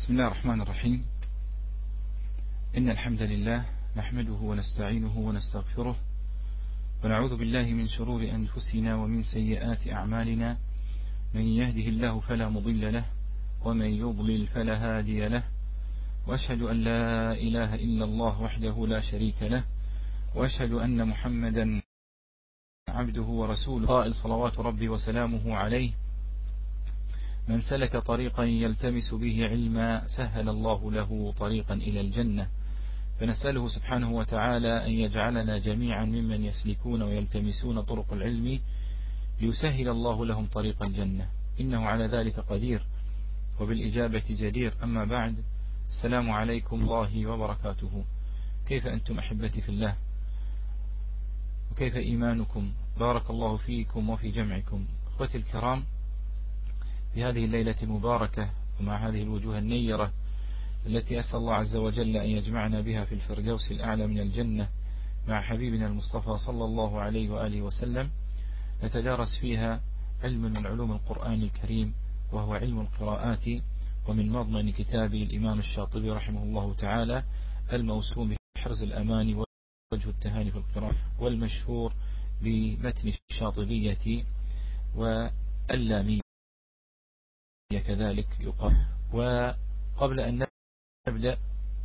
بسم الله الرحمن الرحيم. إن الحمد لله نحمده ونستعينه ونستغفره ونعوذ بالله من شرور أنفسنا ومن سيئات أعمالنا. من يهده الله فلا مضل له ومن يضلل فلا هادي له، وأشهد أن لا إله إلا الله وحده لا شريك له، وأشهد أن محمدا عبده ورسوله قائل صلوات ربي وسلامه عليه: من سلك طريقا يلتمس به علما سهل الله له طريقا إلى الجنة. فنسأله سبحانه وتعالى أن يجعلنا جميعا ممن يسلكون ويلتمسون طرق العلم ليسهل الله لهم طريق الجنة، إنه على ذلك قدير وبالإجابة جدير. أما بعد، السلام عليكم الله وبركاته. كيف أنتم أحبتي في الله، وكيف إيمانكم؟ بارك الله فيكم وفي جمعكم. أخوتي الكرام، في هذه الليلة المباركة ومع هذه الوجوه النيرة التي أسأل الله عز وجل أن يجمعنا بها في الفردوس الأعلى من الجنة مع حبيبنا المصطفى صلى الله عليه وآله وسلم، نتدارس فيها علم من علوم القرآن الكريم، وهو علم القراءات، ومن مضمن كتاب الإمام الشاطبي رحمه الله تعالى الموسوم بحرز الأمان ووجه التهاني في القراءة، والمشهور بمتن الشاطبية واللامية كذلك يقال. وقبل أن نبدأ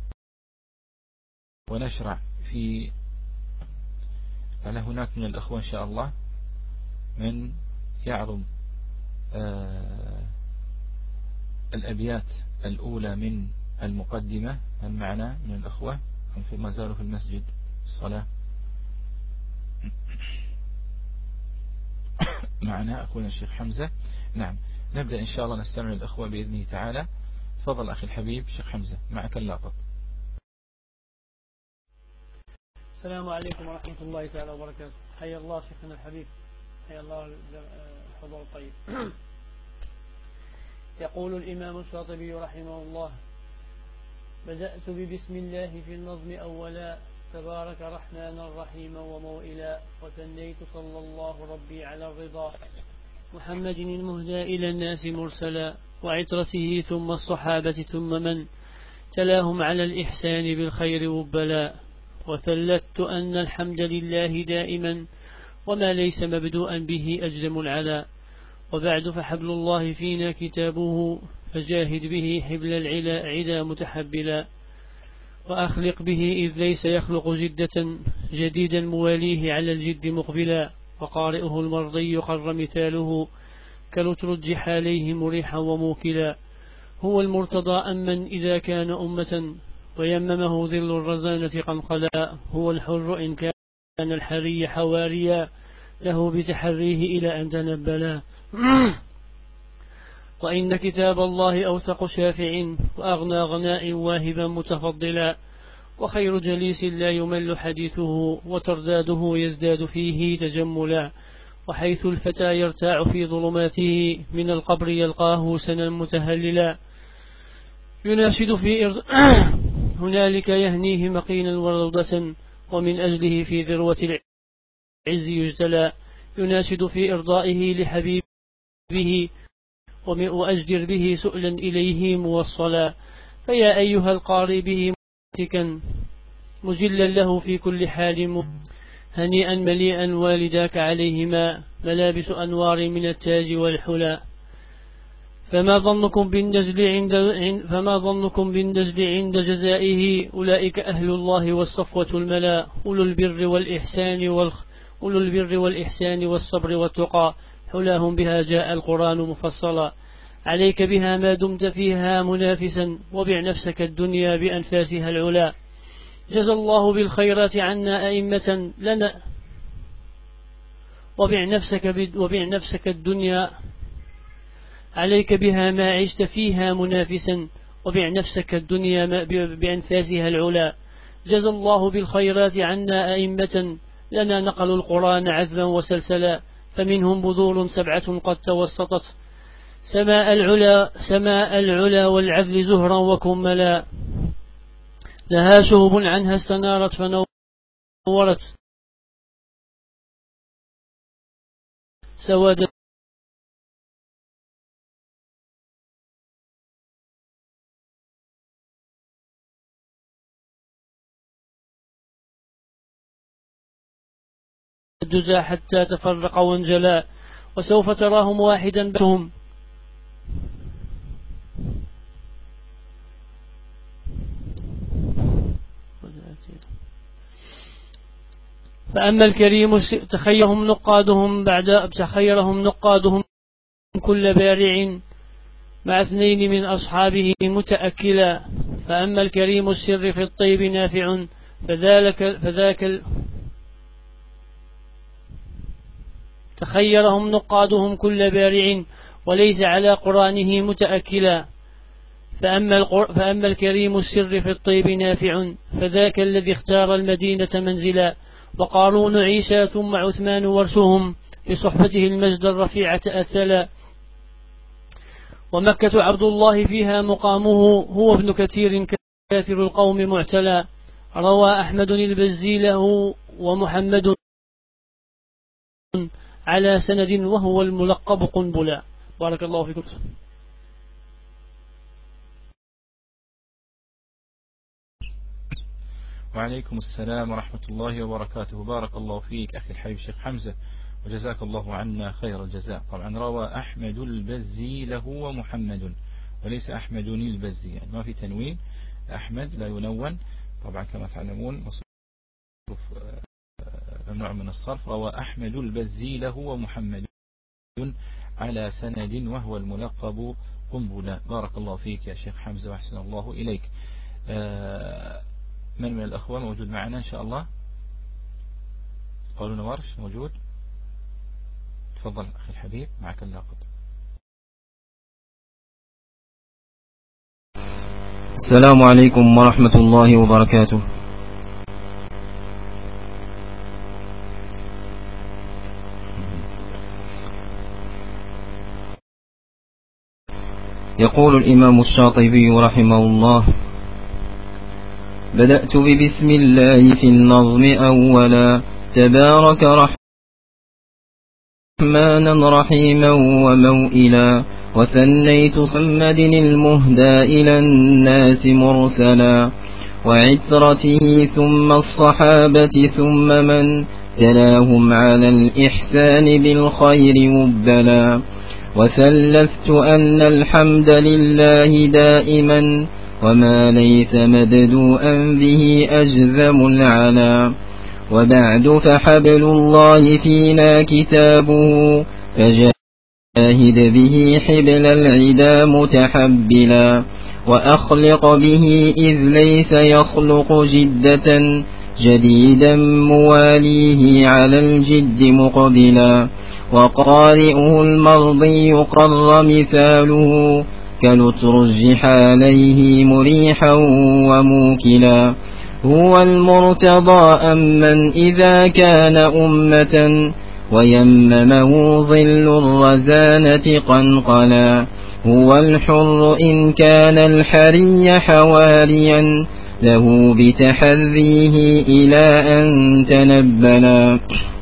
ونشرع في على هناك من الأخوة إن شاء الله من يعرض الأبيات الأولى من المقدمة. هل معنا من الأخوة أم ما زالوا في المسجد الصلاة؟ معنا أخونا الشيخ حمزة. نعم، نبدأ إن شاء الله نستمع الأخوة بإذنه تعالى. تفضل أخي الحبيب الشيخ حمزة، معك اللاقط. السلام عليكم ورحمة الله تعالى وبركاته. حيا الله شيخنا الحبيب، حيا الله الحضور الطيب. يقول الإمام الشاطبي رحمه الله: بدأت ببسم الله في النظم أولا، تبارك رحمن رحيما وموئلا، وثنيت صلى الله ربي على الرضا، محمد المهدى إلى الناس مرسلا، وعترته ثم الصحابة ثم من تلاهم على الإحسان بالخير وبلا، وثلثت أن الحمد لله دائما، وما ليس مبدوءا به أجزم العلا، وبعد فحبل الله فينا كتابه، فجاهد به حبل العلا عدا متحبلا، وأخلق به إذ ليس يخلق جدة، جديدا مواليه على الجد مقبلا، وقارئه المرضي قر مثاله، كالترجح عليه مريحا وموكلا، هو المرتضى أمن إذا كان أمة، ويممه ظل الرزانة قنقلا، هو الحر إن كان الحري حواريا، له بتحريه إلى أن تنبلا. وإن كتاب الله أوثق شافع، وأغنى غناء واهبا متفضلا، وخير جليس لا يمل حديثه، وترداده يزداد فيه تجملا، وحيث الفتى يرتاع في ظلماته، من القبر يلقاه سنا متهللا، يناشد في هنالك يهنيه مقينا وروضة، ومن أجله في ذروة العز يجتلى، يناشد في إرضائه لحبيبه، وأجدر به سؤلا إليه موصلا، فيا أيها القاري به متكا، مجلا له في كل حال، هنيئا مليئا والداك عليهما، ملابس أنوار من التاج والحلا، فما ظنكم بالنزل عند جزائه، أولئك أهل الله والصفوة الملا، أولو البر والإحسان والصبر والتقى، حلاهم بها جاء القرآن مفصلا، عليك بها ما دمت فيها منافسا، وبع نفسك الدنيا بأنفاسها العلا، جزى الله بالخيرات عنا أئمة لنا، وبع نفسك الدنيا، عليك بها ما عشت فيها منافسا، وبع نفسك الدنيا بأنفاسها العلا، جزى الله بالخيرات عنا أئمة لنا، نقلوا القرآن عذبا وسلسلا، فمنهم بذور 7 قد توسطت سماء العلا والعذل زهرا وكملا، لها شهب عنها استنارت فنورت سواد الدجى حتى تفرق وانجلى، وسوف تراهم واحدا بهم. فأما الكريم تخيرهم نقادهم كل بارع مع اثنين من أصحابه متأكلا. فأما الكريم السر في الطيب نافع فذاك تخيرهم نقادهم كل بارع وليس على قرانه متأكلا. فأما الكريم السر في الطيب نافع فذاك الذي اختار المدينة منزلا. وقارون عيسى ثم عثمان ورثهم بصحبته المجد الرفيع تأثلا. ومكة عبد الله فيها مقامه هو ابن كثير كاثر القوم معتلى. روى أحمد البزي له ومحمد على سند وهو الملقب قنبلا. بارك الله فيكم. وعليكم السلام ورحمة الله وبركاته. بارك الله فيك أخي الحبيب الشيخ حمزة، وجزاك الله عنا خير الجزاء. طبعا روى أحمد البزي له ومحمد، وليس أحمد البزي، يعني ما في تنوين، أحمد لا ينون طبعا كما تعلمون، مصروف ممنوع من الصرف. روى أحمد البزي له ومحمد على سند وهو الملقب قنبلة. بارك الله فيك يا شيخ حمزة وأحسن الله إليك. من الأخوة موجود معنا إن شاء الله؟ قالون ورش موجود؟ تفضل أخي الحبيب معك اللاقط. السلام عليكم ورحمة الله وبركاته. يقول الإمام الشاطبي رحمه الله: بدأت ببسم الله في النظم أولا، تبارك رحمانا رحيما وموئلا، وثنيت صمد المهدى إلى الناس مرسلا، وعترته ثم الصحابة ثم من تلاهم على الإحسان بالخير مبلا، وثلثت أن الحمد لله دائما وما ليس مبدوءا به أجذم العلا. وبعد فحبل الله فينا كتابه، فجاهد به حبل العدا متحبلا، وأخلق به إذ ليس يخلق جدة، جديدا مواليه على الجد مقبلا، وقارئه المرضي قر مثاله، كنترجح عليه مريحا وموكلا، هو المرتضى أمن إذا كان أمة، ويممه ظل الرزانة قنقلا، هو الحر إن كان الحري حواريا له بتحريه إلى أن تنبلا،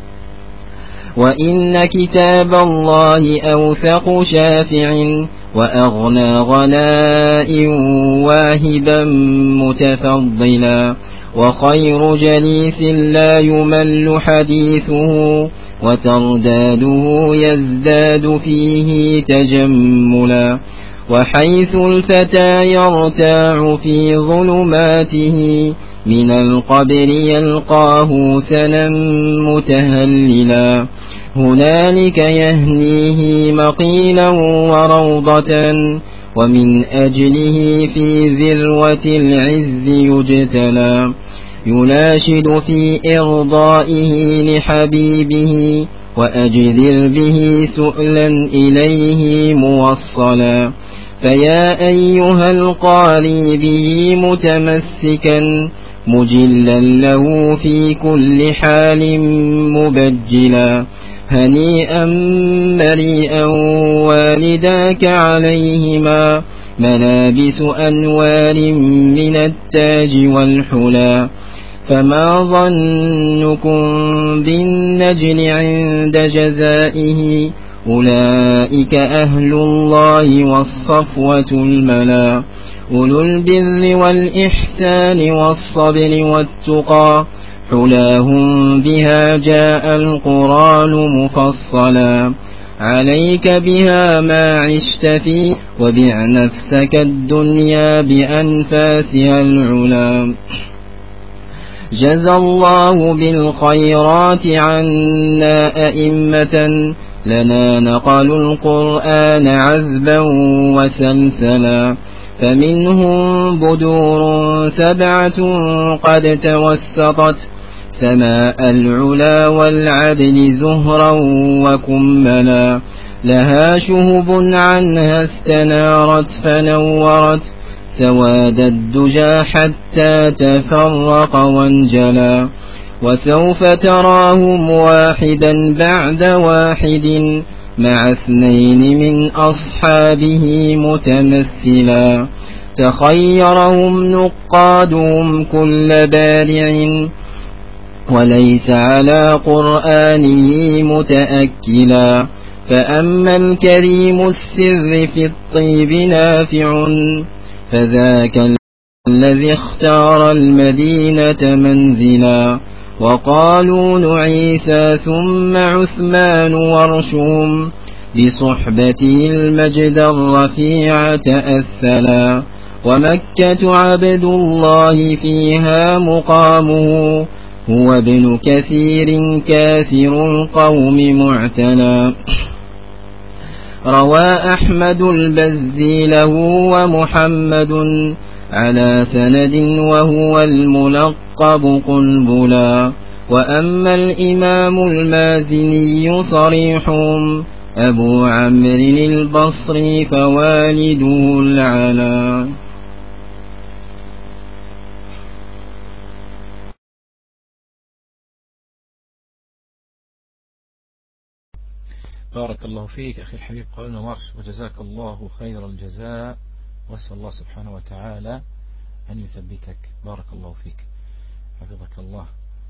وإن كتاب الله أوثق شافع وأغنى غناء واهبا متفضلا، وخير جليس لا يمل حديثه، وترداده يزداد فيه تجملا، وحيث الفتى يرتاع في ظلماته من القبر يلقاه سنا متهللا، هنالك يهنيه مقيلا وروضة، ومن أجله في ذروة العز يجتلى، يناشد في إرضائه لحبيبه، وأجدر به سؤلا إليه موصلا، فيا أيها القاري به متمسكا، مجلا له في كل حال مبجلا، هنيئا مريئا والداك عليهما ملابس أنوار من التاج والحلا، فما ظنكم بالنجل عند جزائه، أولئك أهل الله والصفوة الملا، أولو البر والإحسان والصبر والتقى، حلاهم بها جاء القرآن مفصلا عليك بها ما عشت فيه وبع نفسك الدنيا بأنفاسها العلا جزى الله بالخيرات عنا أئمة لنا نقلوا القرآن عذبا وسلسلا فمنهم بدور 7 قد توسطت سماء العلا والعدل زهرا وكملا لها شهب عنها استنارت فنورت سواد الدجى حتى تفرق وانجلا وسوف تراهم واحدا بعد واحد مع 2 من أصحابه متمثلا تخيرهم نقادهم كل بارع وليس على قرآنه متأكلا فأما الكريم السر في الطيب نافع فذاك الذي اختار المدينة منزلا وقالون عيسى ثم عثمان ورشهم بصحبته المجد الرفيع تأثلا ومكة عبد الله فيها مقامه هو ابن كثير كاثر القوم معتنى روى أحمد البزي له ومحمد على سند وهو الملقب قنبلا وأما الإمام المازني صريحهم أبو عمرو البصري فوالده العلا بارك الله فيك أخي الحبيب قائلنا ورش وجزاك الله خير الجزاء وأسأل الله سبحانه وتعالى أن يثبتك بارك الله فيك حفظك الله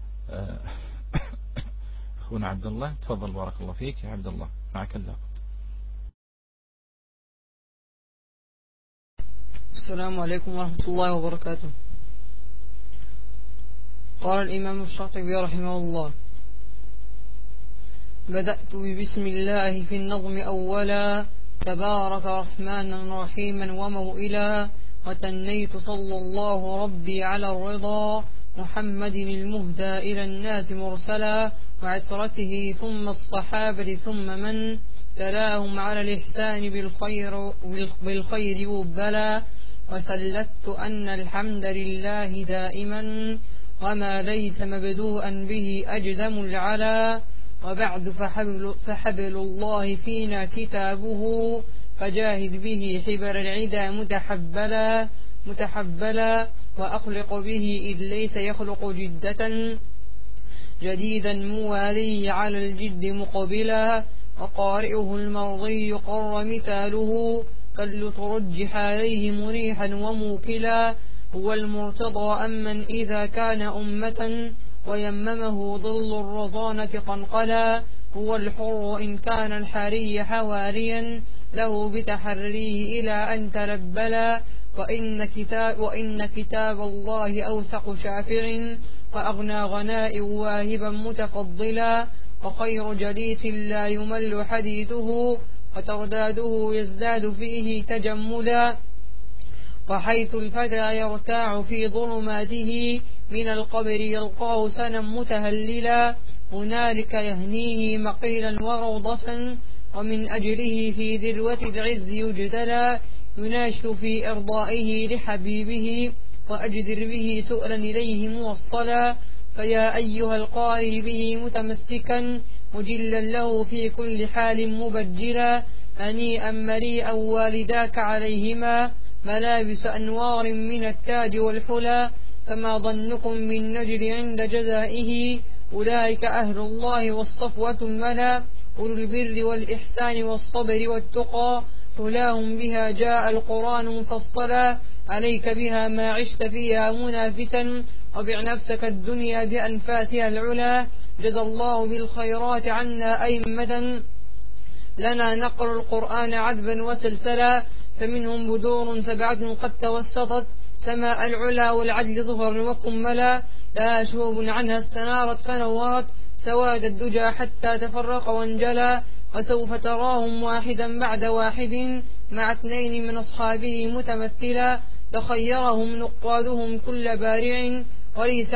أخونا عبد الله تفضل بارك الله فيك يا عبد الله معك اللقب. السلام عليكم ورحمة الله وبركاته. قال الإمام الشاطبي رحمه الله: بدأت ببسم الله في النظم أولا تبارك رحمانا رحيما وموئلا وتنيت صلى الله ربي على الرضا محمد المهدى إلى الناس مرسلا وعترته ثم الصحابة ثم من تلاهم على الإحسان بالخير وبلا وثلثت أن الحمد لله دائما وما ليس مبدوءا به أجدم العلا وبعد فحبل الله فينا كتابه فجاهد به حبر العدا متحبلا وأخلق به إذ ليس يخلق جدة جديدا موالي على الجد مقبلا وقارئه المرضي قر مثاله كل ترجح عليه مريحا وموكلا هو المرتضى أمن إذا كان أمة ويممه ظل الرزانة قنقلا هو الحر إن كان الحري حواريا له بتحريه إلى أن تلبلا وإن كتاب الله أوثق شافع وأغنى غناء واهبا متفضلا وخير جليس لا يمل حديثه وترداده يزداد فيه تجملا وحيث الفتى يرتاع في ظلماته من القبر يلقاه سنا متهللا هنالك يهنيه مقيلا وروضة ومن أجله في ذروة العز يجتلى يناشد في إرضائه لحبيبه وأجدر به سؤلا إليه موصلا فيا أيها القاري به متمسكا مجلا له في كل حال مبجلا هنيئا مريئا والداك عليهما ملابس أنوار من التاج والحلا فما ظنكم من نجل عند جزائه أولئك أهل الله والصفوة الملا أولو البر والإحسان والصبر والتقى حلاهم بها جاء القرآن مفصلا عليك بها ما عشت فيها منافسا وبع نفسك الدنيا بأنفاسها العلا جزى الله بالخيرات عنا أئمة لنا نقر القرآن عذبا وسلسلا فمنهم بدور 7 قد توسطت سماء العلا والعدل ظهرا وكملا، لا شوب عنها استنارت فنورت، سواد الدجى حتى تفرق وانجلى، وسوف تراهم واحدا بعد واحد، مع اثنين من أصحابه متمثلا، تخيرهم نقادهم كل بارع، وليس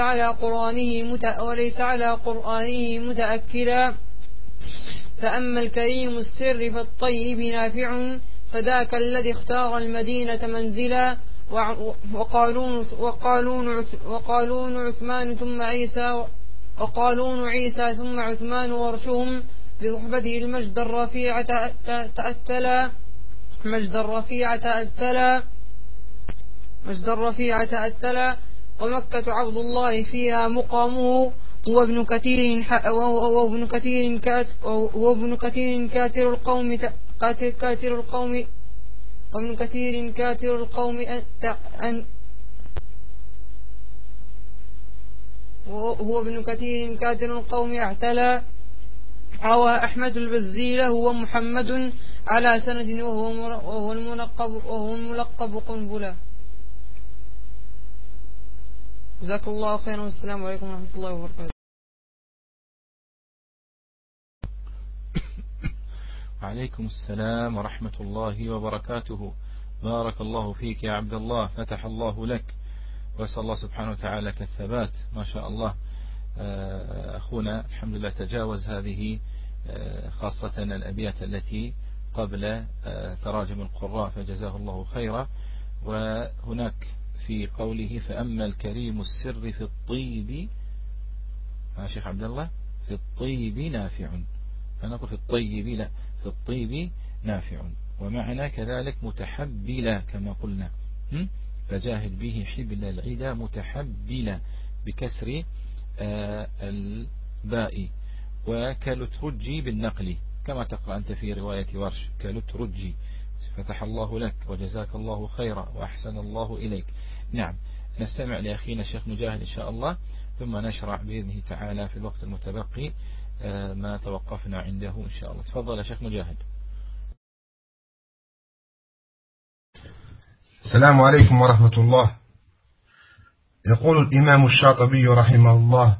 على قرآنه متأكلا. فأما الكريم السر فالطيب نافع، فذاك الذي اختار المدينة منزلا، وقالون عثمان ثم عيسى، وقالون عيسى ثم عثمان ورشهم، بصحبته المجد الرفيع تأتلا، ومكة عبد الله فيها مقامه، وابن كثير كاتر القوم اعتلى، روى أحمد البزيل هو محمد على سند، وهو الملقب قنبلة. جزاك الله خيرا، والسلام عليكم ورحمة الله وبركاته. وعليكم السلام ورحمة الله وبركاته. بارك الله فيك يا عبد الله، فتح الله لك، وأسأل الله سبحانه وتعالى لك الثبات. ما شاء الله أخونا الحمد لله تجاوز هذه خاصة الأبيات التي قبل تراجم القراء، فجزاه الله خيرا. وهناك في قوله فأما الكريم السر في الطيب، شيخ عبد الله، في الطيب نافع، أنا أقول في الطيب، لا، في الطيب نافع، ومعنى كذلك متحبلا كما قلنا، فجاهد به حبل العدا متحبلا بكسر الباء، وكالترجي بالنقل كما تقرأ أنت في رواية ورش، كالترجي. فتح الله لك وجزاك الله خيرا وأحسن الله إليك. نعم، نستمع لأخينا الشيخ مجاهد إن شاء الله، ثم نشرع بإذنه تعالى في الوقت المتبقي ما توقفنا عنده إن شاء الله. تفضل يا شيخ مجاهد. السلام عليكم ورحمة الله. يقول الإمام الشاطبي رحمه الله: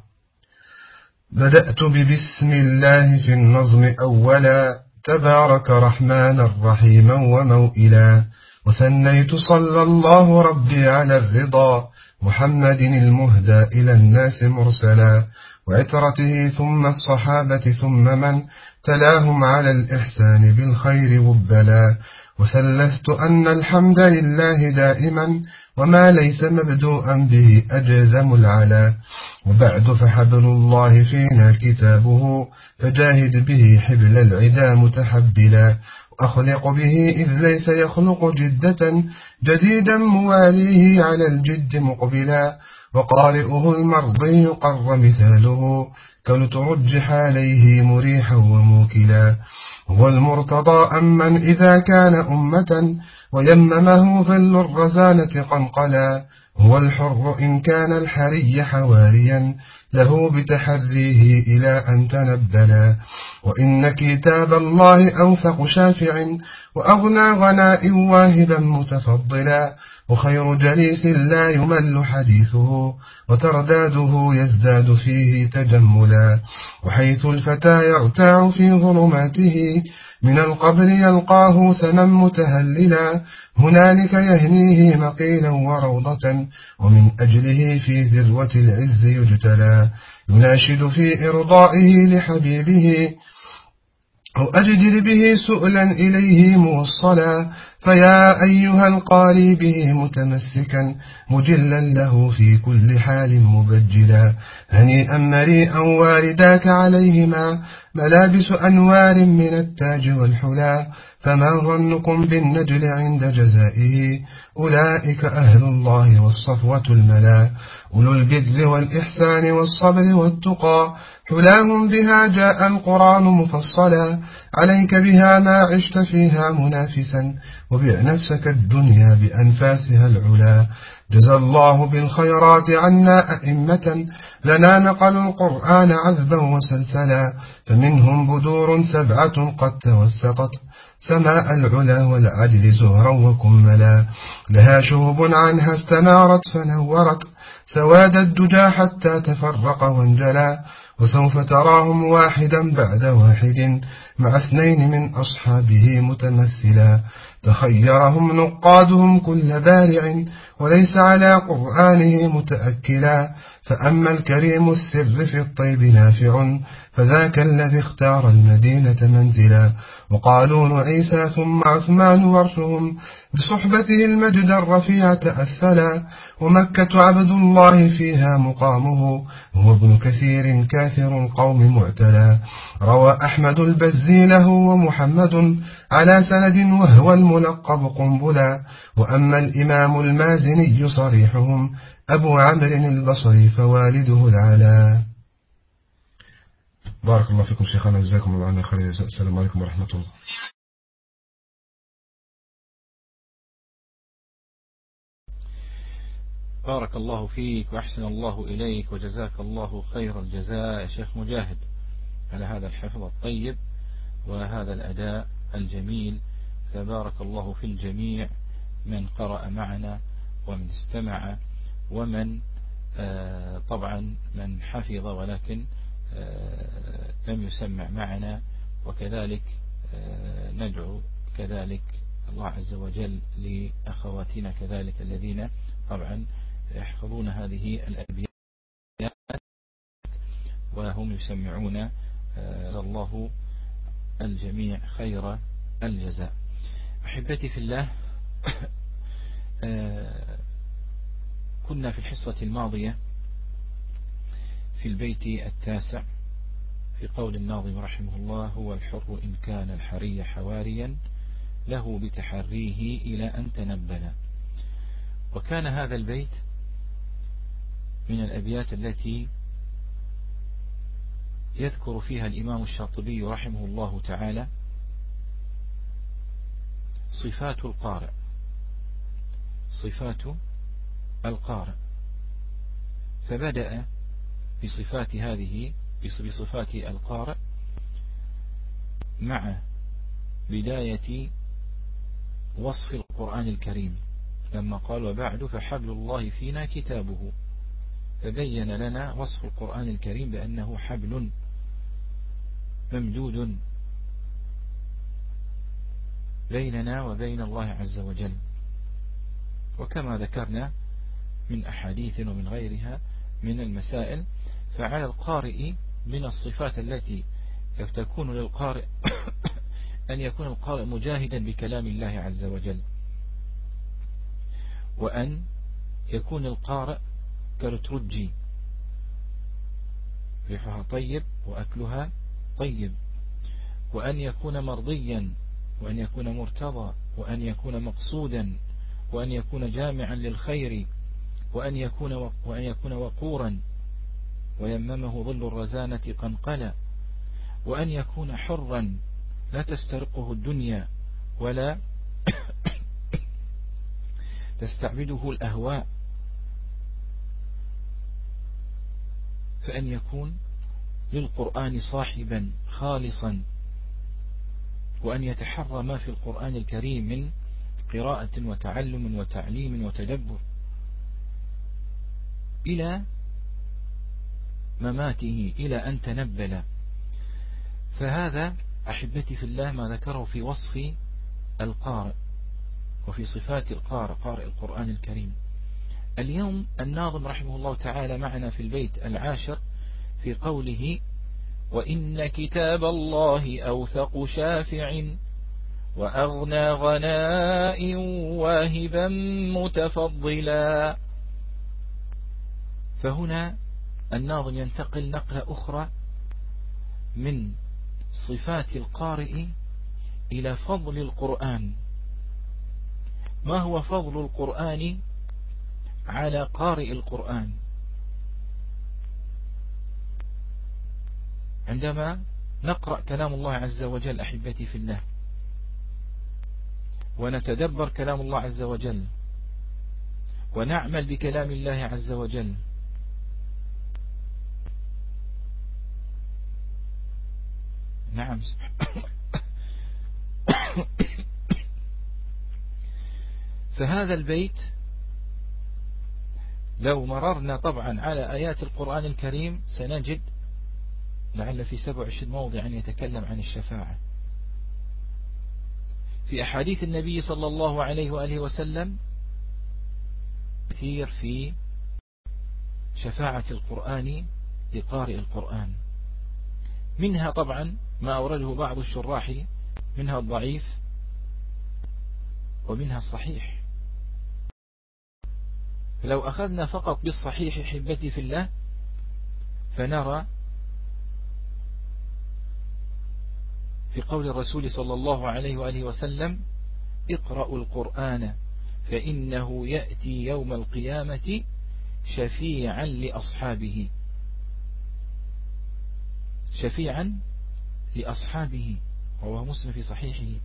بدأت ببسم الله في النظم أولا، تبارك رحمن رحيما وموئلا، وثنيت صلى الله ربي على الرضا، محمد المهدى إلى الناس مرسلا، وعترته ثم الصحابة ثم من تلاهم على الإحسان بالخير وبلا، وثلثت أن الحمد لله دائما، وما ليس مبدوءا به أجزم العلا، وبعد فحبل الله فينا كتابه، فجاهد به حبل العدا متحبلا، وأخلق به إذ ليس يخلق جدة، جديدا مواليه على الجد مقبلا، وقارئه المرضي قر مثاله، كلترجح عليه مريحا وموكلا، هو المرتضى أمن إذا كان أمة، ويممه ظل الرزانة قنقلا، هو الحر إن كان الحري حواريا، له بتحريه إلى أن تنبلا، وإن كتاب الله أوثق شافع، وأغنى غناء واهبا متفضلا، وخير جليس لا يمل حديثه، وترداده يزداد فيه تجملا، وحيث الفتى يرتاع في ظلماته، من القبر يلقاه سنا متهللا، هنالك يهنيه مقيلا وروضة، ومن أجله في ذروة العز يجتلى، يناشد في إرضائه لحبيبه، أو أجدر به سؤلا إليه موصلا، فيا أيها القاري به متمسكا، مجلا له في كل حال مبجلا، هنيئا مريئا وارداك عليهما، ملابس أنوار من التاج والحلا، فما ظنكم بالنجل عند جزائه، أولئك أهل الله والصفوة الملا، أولو البذل والإحسان والصبر والتقى، حلاهم بها جاء القرآن مفصلا، عليك بها ما عشت فيها منافسا، وبع نفسك الدنيا بأنفاسها العلا. جزى الله بالخيرات عنا أئمة لنا نقلوا القرآن عذبا وسلسلا، فمنهم بدور 7 قد توسطت سماء العلا والعدل زهرا وكملا، لها شهب عنها استنارت فنورت سواد الدجى حتى تفرق وانجلا، وسوف تراهم واحدا بعد واحد مع 2 من أصحابه متمثلا، تخيرهم نقادهم كل بارع وليس على قرآنه متأكلا، فأما الكريم السر في الطيب نافع فذاك الذي اختار المدينة منزلا، وقالون عيسى ثم عثمان ورثهم بصحبته المجد الرفيع تأثلا، ومكة عبد الله فيها مقامه هو ابن كثير كاثر القوم معتلا، روى أحمد البزي له ومحمد على سند وهو الملقب قنبلا، وأما الإمام المازني صريحهم أبو عمرو البصري فوالده العلا. بارك الله فيكم شيخنا، جزاكم الله عنا خير. السلام عليكم ورحمة الله. بارك الله فيك وأحسن الله إليك وجزاك الله خير الجزاء يا شيخ مجاهد على هذا الحفظ الطيب وهذا الأداء الجميل. فبارك الله في الجميع من قرأ معنا ومن استمع ومن طبعا من حفظ ولكن لم يسمع معنا، وكذلك ندعو كذلك الله عز وجل لأخواتنا كذلك الذين طبعا يحفظون هذه الأبيات وهم يسمعون، الله الجميع خير الجزاء. أحبتي في الله، كنا في الحصة الماضية في البيت 9 في قول الناظم رحمه الله: هو الحر إن كان الحري حواريا له بتحريه إلى أن تنبلا. وكان هذا البيت من الأبيات التي يذكر فيها الإمام الشاطبي رحمه الله تعالى صفات القارئ، صفات القارئ، فبدأ بصفات هذه بصفات القارئ مع بداية وصف القرآن الكريم لما قال: وبعد فحبل الله فينا كتابه، فبين لنا وصف القرآن الكريم بأنه حبل ممدود بيننا وبين الله عز وجل. وكما ذكرنا من أحاديث ومن غيرها من المسائل، فعلى القارئ من الصفات التي تكون للقارئ أن يكون القارئ مجاهدا بكلام الله عز وجل، وأن يكون القارئ كالترجي ريحها طيب وأكلها طيب، وأن يكون مرضيا، وأن يكون مرتضى، وأن يكون مقصودا، وأن يكون جامعا للخير، وأن يكون وقورا ويممه ظل الرزانة قنقلا، وأن يكون حرا لا تسترقه الدنيا ولا تستعبده الأهواء، فأن يكون للقرآن صاحبا خالصا، وأن يتحرى ما في القرآن الكريم من قراءة وتعلم وتعليم وتدبر إلى مماته، إلى أن تنبل. فهذا أحبتي في الله ما ذكره في وصف القارئ وفي صفات القارئ، قارئ القرآن الكريم. اليوم الناظم رحمه الله تعالى معنا في البيت 10 في قوله: وإن كتاب الله أوثق شافع وأغنى غناء واهبا متفضلا. فهنا الناظم ينتقل نقلة أخرى من صفات القارئ إلى فضل القرآن. ما هو فضل القرآن على قارئ القرآن؟ عندما نقرأ كلام الله عز وجل أحبتي في الله، ونتدبر كلام الله عز وجل ونعمل بكلام الله عز وجل. نعم. فهذا البيت لو مررنا طبعا على آيات القرآن الكريم سنجد لعل في 27 موضع يتكلم عن الشفاعة. في أحاديث النبي صلى الله عليه وآله وسلم كثير في شفاعة القرآن لقارئ القرآن، منها طبعا ما أورده بعض الشراح، منها الضعيف ومنها الصحيح. لو أخذنا فقط بالصحيح حبتي في الله فنرى في قول الرسول صلى الله عليه وآله وسلم: اقرأوا القرآن فإنه يأتي يوم القيامة شفيعا لأصحابه، شفيعا لأصحابه، رواه مسلم في صحيحه.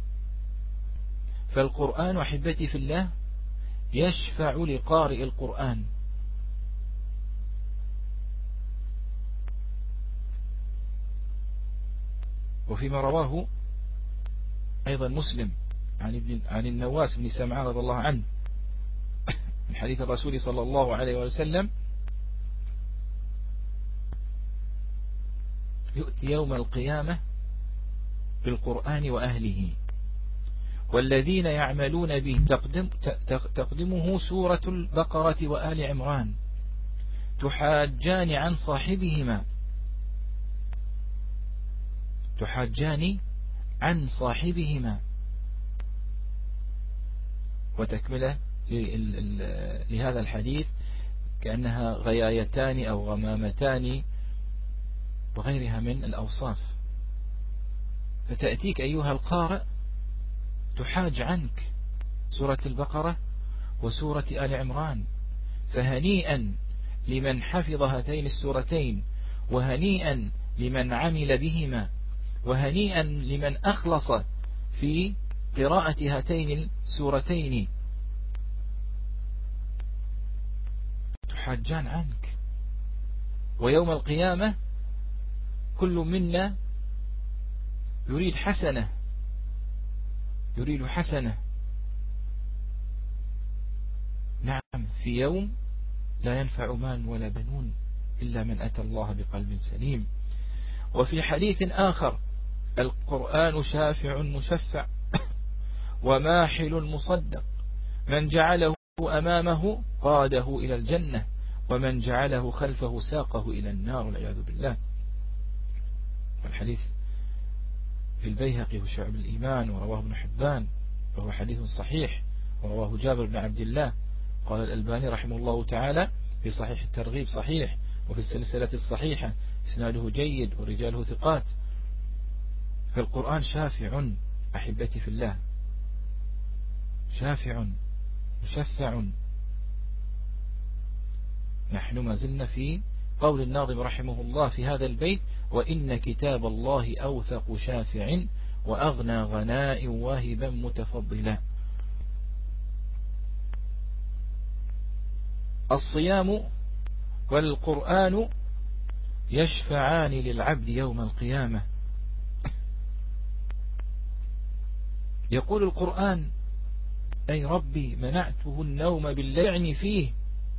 فالقرآن أحبتي في الله يشفع لقارئ القرآن. وفيما رواه أيضا مسلم عن النواس بن سمعان رضي الله عنه من حديث الرسول صلى الله عليه وسلم: يؤتي يوم القيامة بالقرآن وأهله والذين يعملون به، تقدمه سورة البقرة وآل عمران، تحاجان عن صاحبهما، تحاجان عن صاحبهما. وتكملة لهذا الحديث كأنها غيايتان أو غمامتان وغيرها من الأوصاف. فتأتيك أيها القارئ تحاج عنك سورة البقرة وسورة آل عمران. فهنيئا لمن حفظ هاتين السورتين، وهنيئا لمن عمل بهما، وهنيئا لمن أخلص في قراءة هاتين السورتين. تحاجان عنك، ويوم القيامة كل منا يريد حسنة، يريد حسنة. نعم، في يوم لا ينفع مال ولا بنون إلا من أتى الله بقلب سليم. وفي حديث آخر: القرآن شافع مشفع وماحل مصدق، من جعله أمامه قاده إلى الجنة، ومن جعله خلفه ساقه إلى النار، والعياذ بالله. والحديث في البيهقي وشعب الإيمان، ورواه ابن حبان، وهو حديث صحيح، ورواه جابر بن عبد الله. قال الألباني رحمه الله تعالى في صحيح الترغيب صحيح، وفي السلسلة الصحيحة إسناده جيد ورجاله ثقات. فالقرآن شافع أحبتي في الله، شافع مشفع. نحن ما زلنا في قول الناظم رحمه الله في هذا البيت: وإن كتاب الله أوثق شافع وأغنى غناء واهبا متفضلا. الصيام والقرآن يشفعان للعبد يوم القيامة. يقول القرآن: أي ربي منعته النوم بالليل فيه،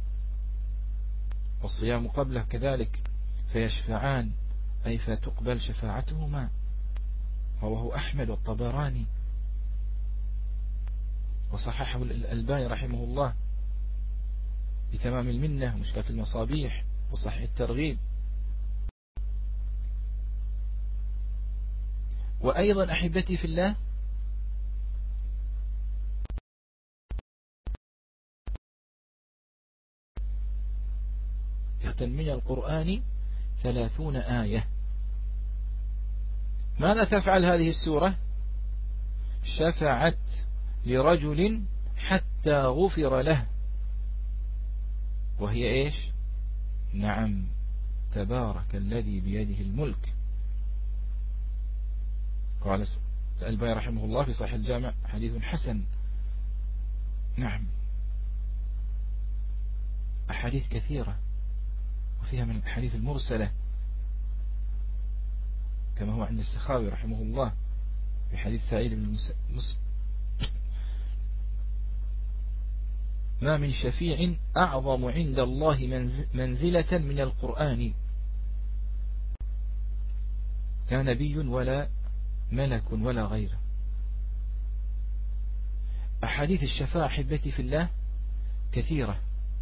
والصيام قبله كذلك، فيشفعان أي فتقبل شفاعتهما. رواه أحمد والطبراني، وصححه الألباني رحمه الله بتمام المنة، مشكاة المصابيح، وصحيح الترغيب. وأيضا أحبتي في الله من القرآن 30 آية. ماذا تفعل هذه السورة؟ شفعت لرجل حتى غفر له، وهي إيش؟ نعم، تبارك الذي بيده الملك. قال الألباني رحمه الله في صحيح الجامع حديث حسن. نعم، أحاديث كثيرة وفيها من الحديث المرسلة كما هو عند السخاوي رحمه الله في حديث سعيد بن ما من شفيع أعظم عند الله منزلة من القرآن، لا نبي ولا ملك ولا غيره. أحاديث الشفاعة أحبتي في الله كثيرة،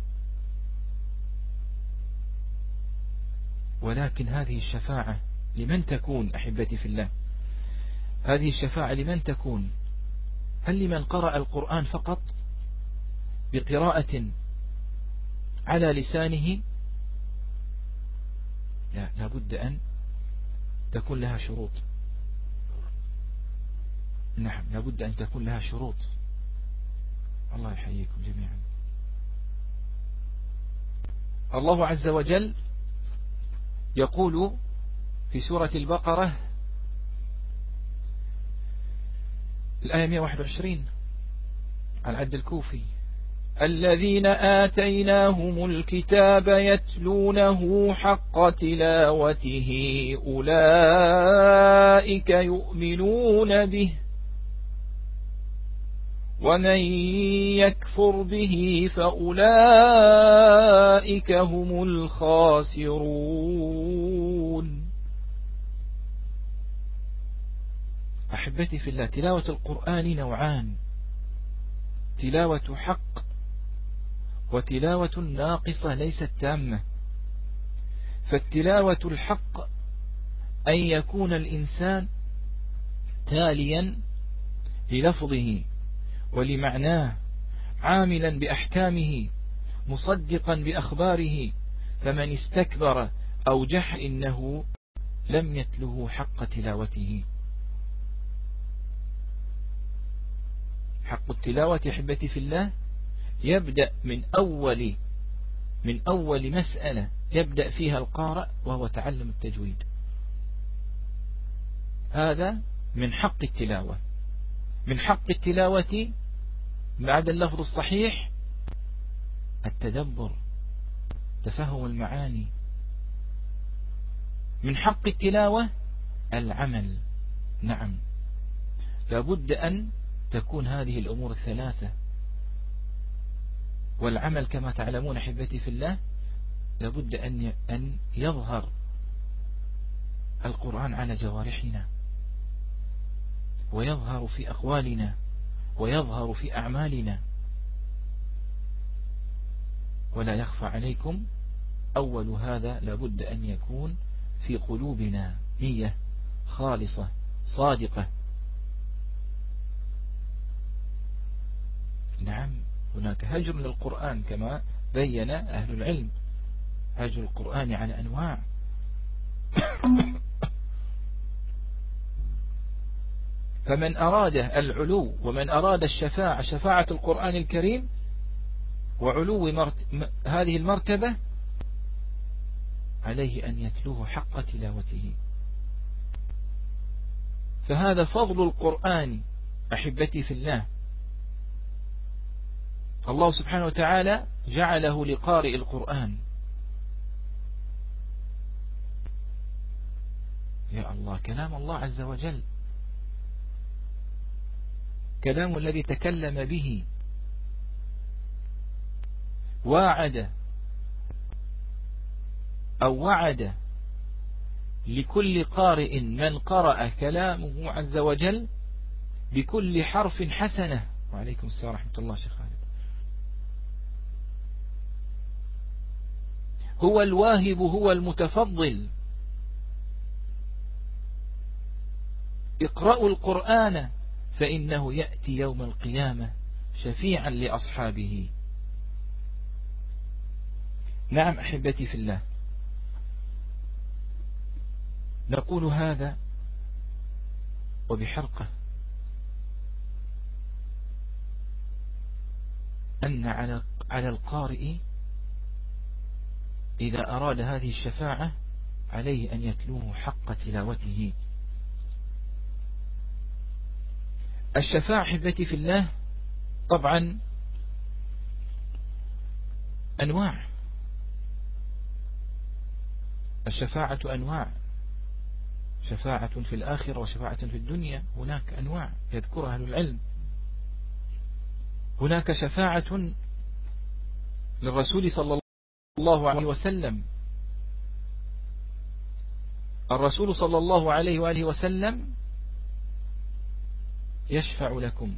ولكن هذه الشفاعة لمن تكون أحبتي في الله؟ هذه الشفاعة لمن تكون؟ هل لمن قرأ القرآن فقط بقراءة على لسانه؟ لا، لابد أن تكون لها شروط. نعم، لابد أن تكون لها شروط. الله يحييكم جميعا. الله عز وجل يقول في سورة البقرة الآية 121 عن عبد الكوفي: الذين آتيناهم الكتاب يتلونه حق تلاوته أولئك يؤمنون به ومن يكفر به فأولئك هم الخاسرون. أحبتي في الله، تلاوة القرآن نوعان: تلاوة حق وتلاوة ناقصة ليست تامة. فالتلاوة الحق أن يكون الإنسان تاليا للفظه ولمعناه، عاملا بأحكامه، مصدقا بأخباره، فمن استكبر أو جح إنه لم يتله حق تلاوته. حق التلاوة أحبتي في الله يبدأ من أول مسألة يبدأ فيها القارئ وهو تعلم التجويد. هذا من حق التلاوة. من حق التلاوة بعد اللفظ الصحيح التدبر، تفهم المعاني. من حق التلاوة العمل. نعم، لابد أن تكون هذه الأمور الثلاثة. والعمل كما تعلمون أحبتي في الله لابد أن يظهر القرآن على جوارحنا، ويظهر في أقوالنا، ويظهر في أعمالنا. ولا يخفى عليكم أول هذا لابد أن يكون في قلوبنا نية خالصة صادقة. نعم، هناك هجر للقرآن كما بين أهل العلم، هجر القرآن على أنواع. فمن أراد العلو ومن أراد الشفاعة، شفاعة القرآن الكريم وعلو هذه المرتبة، عليه أن يتلوه حق تلاوته. فهذا فضل القرآن أحبتي في الله. الله سبحانه وتعالى جعله لقارئ القرآن. يا الله، كلام الله عز وجل، كلام الذي تكلم به، وعد لكل قارئ من قرأ كلامه عز وجل بكل حرف حسنة. وعليكم السلام ورحمة الله شيخ خالد. هو الواهب، هو المتفضل. اقرأوا القرآن فإنه يأتي يوم القيامة شفيعا لأصحابه. نعم أحبتي في الله، نقول هذا وبحرقة أن على القارئ إذا أراد هذه الشفاعة عليه أن يتلوه حق تلاوته. الشفاعة أحبتي في الله طبعا أنواع، الشفاعة أنواع، شفاعة في الآخرة وشفاعة في الدنيا، هناك أنواع يذكرها أهل العلم. هناك شفاعة للرسول صلى الله عليه وسلم، الرسول صلى الله عليه وآله وسلم يشفع لكم.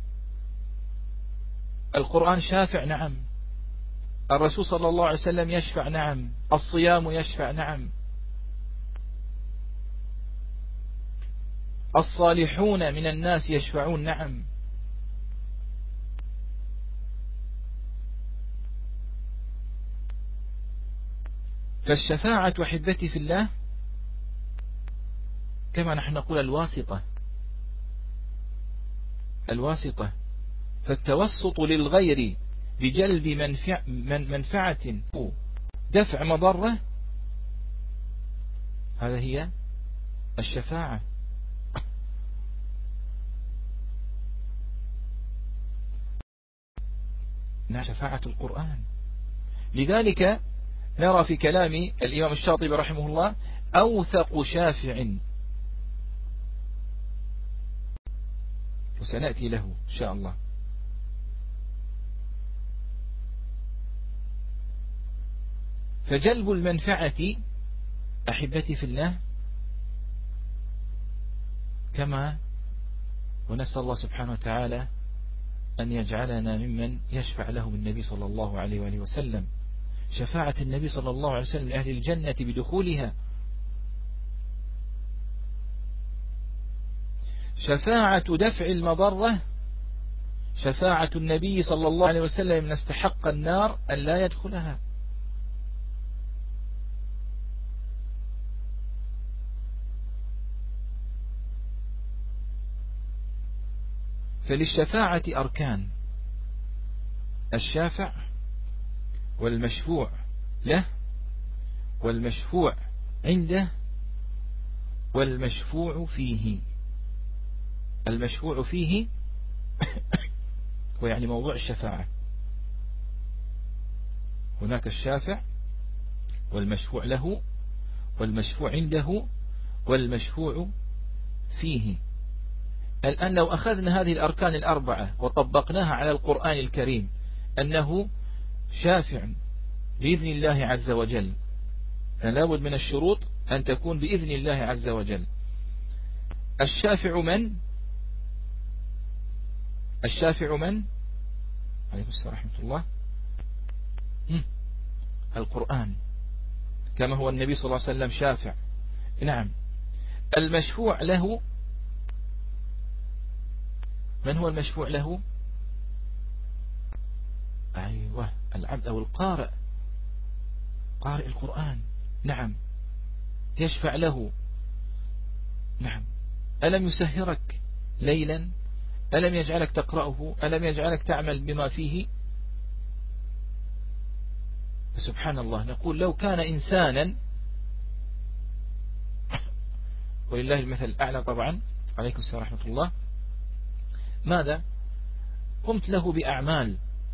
القرآن شافع، نعم. الرسول صلى الله عليه وسلم يشفع، نعم. الصيام يشفع، نعم. الصالحون من الناس يشفعون، نعم. فالشفاعة أحبتي في الله كما نحن نقول الواسطة، فالتوسط للغير بجلب منفعة دفع مضرة، هذا هي الشفاعة. شفاعة القرآن. لذلك نرى في كلام الإمام الشاطبي رحمه الله أوثق شافع، وسنأتي له إن شاء الله. فجلب المنفعة أحبتي في الله كما، ونسأل الله سبحانه وتعالى أن يجعلنا ممن يشفع لهم النبي صلى الله عليه وآله وسلم، شفاعة النبي صلى الله عليه وسلم لأهل الجنة بدخولها، شفاعة دفع المضرة، شفاعة النبي صلى الله عليه وسلم من استحق النار أن لا يدخلها. فللشفاعة أركان: الشافع والمشفوع له والمشفوع عنده والمشفوع فيه. المشفوع فيه ويعني موضوع الشفاعة. هناك الشافع والمشفوع له والمشفوع عنده والمشفوع فيه. الآن لو أخذنا هذه الأركان الأربعة وطبقناها على القرآن الكريم أنه شافع بإذن الله عز وجل، لابد من الشروط أن تكون بإذن الله عز وجل. الشافع من؟ الشافع من؟ عليكم السلام ورحمة الله. القرآن، كما هو النبي صلى الله عليه وسلم شافع، نعم. المشفوع له، من هو المشفوع له؟ أيوة، العبد أو القارئ، قارئ القرآن، نعم، يشفع له، نعم. ألم يسهرك ليلا؟ ألم يجعلك تقرأه؟ ألم يجعلك تعمل بما فيه؟ سبحان الله. نقول لو كان إنسانا، ولله المثل الأعلى طبعا، عليكم السلام ورحمة الله، ماذا قمت له بأعمال،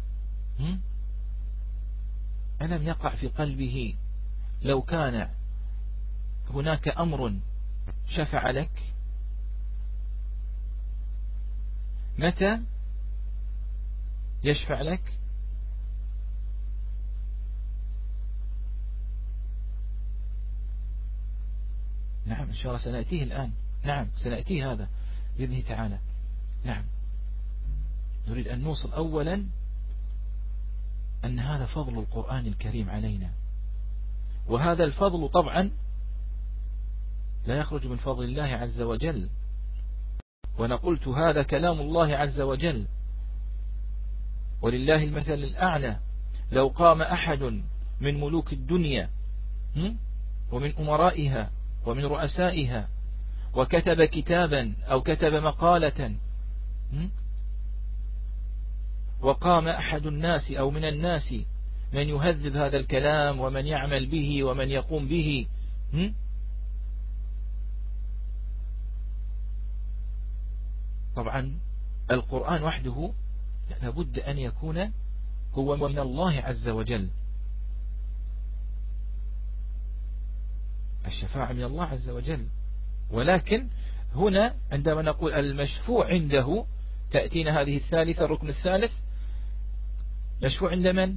ألم يقع في قلبه لو كان هناك أمر شفع لك؟ متى يشفع لك؟ نعم، إن شاء الله سنأتيه الآن، نعم سنأتيه هذا بإذنه تعالى، نعم. نريد أن نوصل أولا أن هذا فضل القرآن الكريم علينا، وهذا الفضل طبعا لا يخرج من فضل الله عز وجل. وأنا قلت هذا كلام الله عز وجل، ولله المثل الأعلى. لو قام أحد من ملوك الدنيا ومن أمرائها ومن رؤسائها وكتب كتابا أو كتب مقالة، وقام أحد الناس أو من الناس من يهذب هذا الكلام ومن يعمل به ومن يقوم به، طبعا القرآن وحده لابد أن يكون هو من الله عز وجل. الشفاعة من الله عز وجل، ولكن هنا عندما نقول المشفوع عنده تأتينا هذه الثالثة، الركن الثالث، مشفوع عند من؟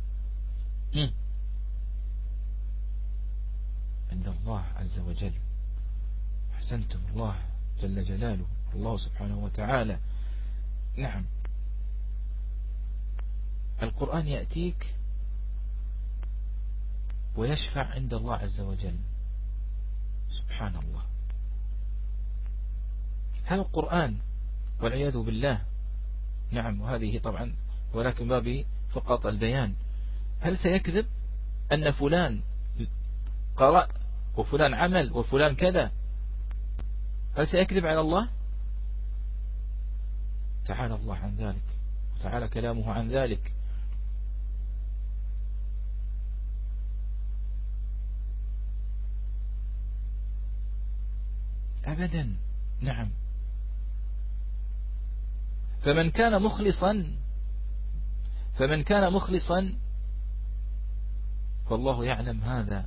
عند الله عز وجل. أحسنتم، الله جل جلاله، الله سبحانه وتعالى. نعم، القرآن يأتيك ويشفع عند الله عز وجل، سبحان الله. هذا القرآن والعياذ بالله. نعم، وهذه طبعا ولكن باب فقط البيان. هل سيكذب أن فلان قرأ وفلان عمل وفلان كذا؟ هل سيكذب على الله؟ تعالى الله عن ذلك، وتعالى كلامه عن ذلك. أبدا. نعم، فمن كان مخلصا فالله يعلم هذا،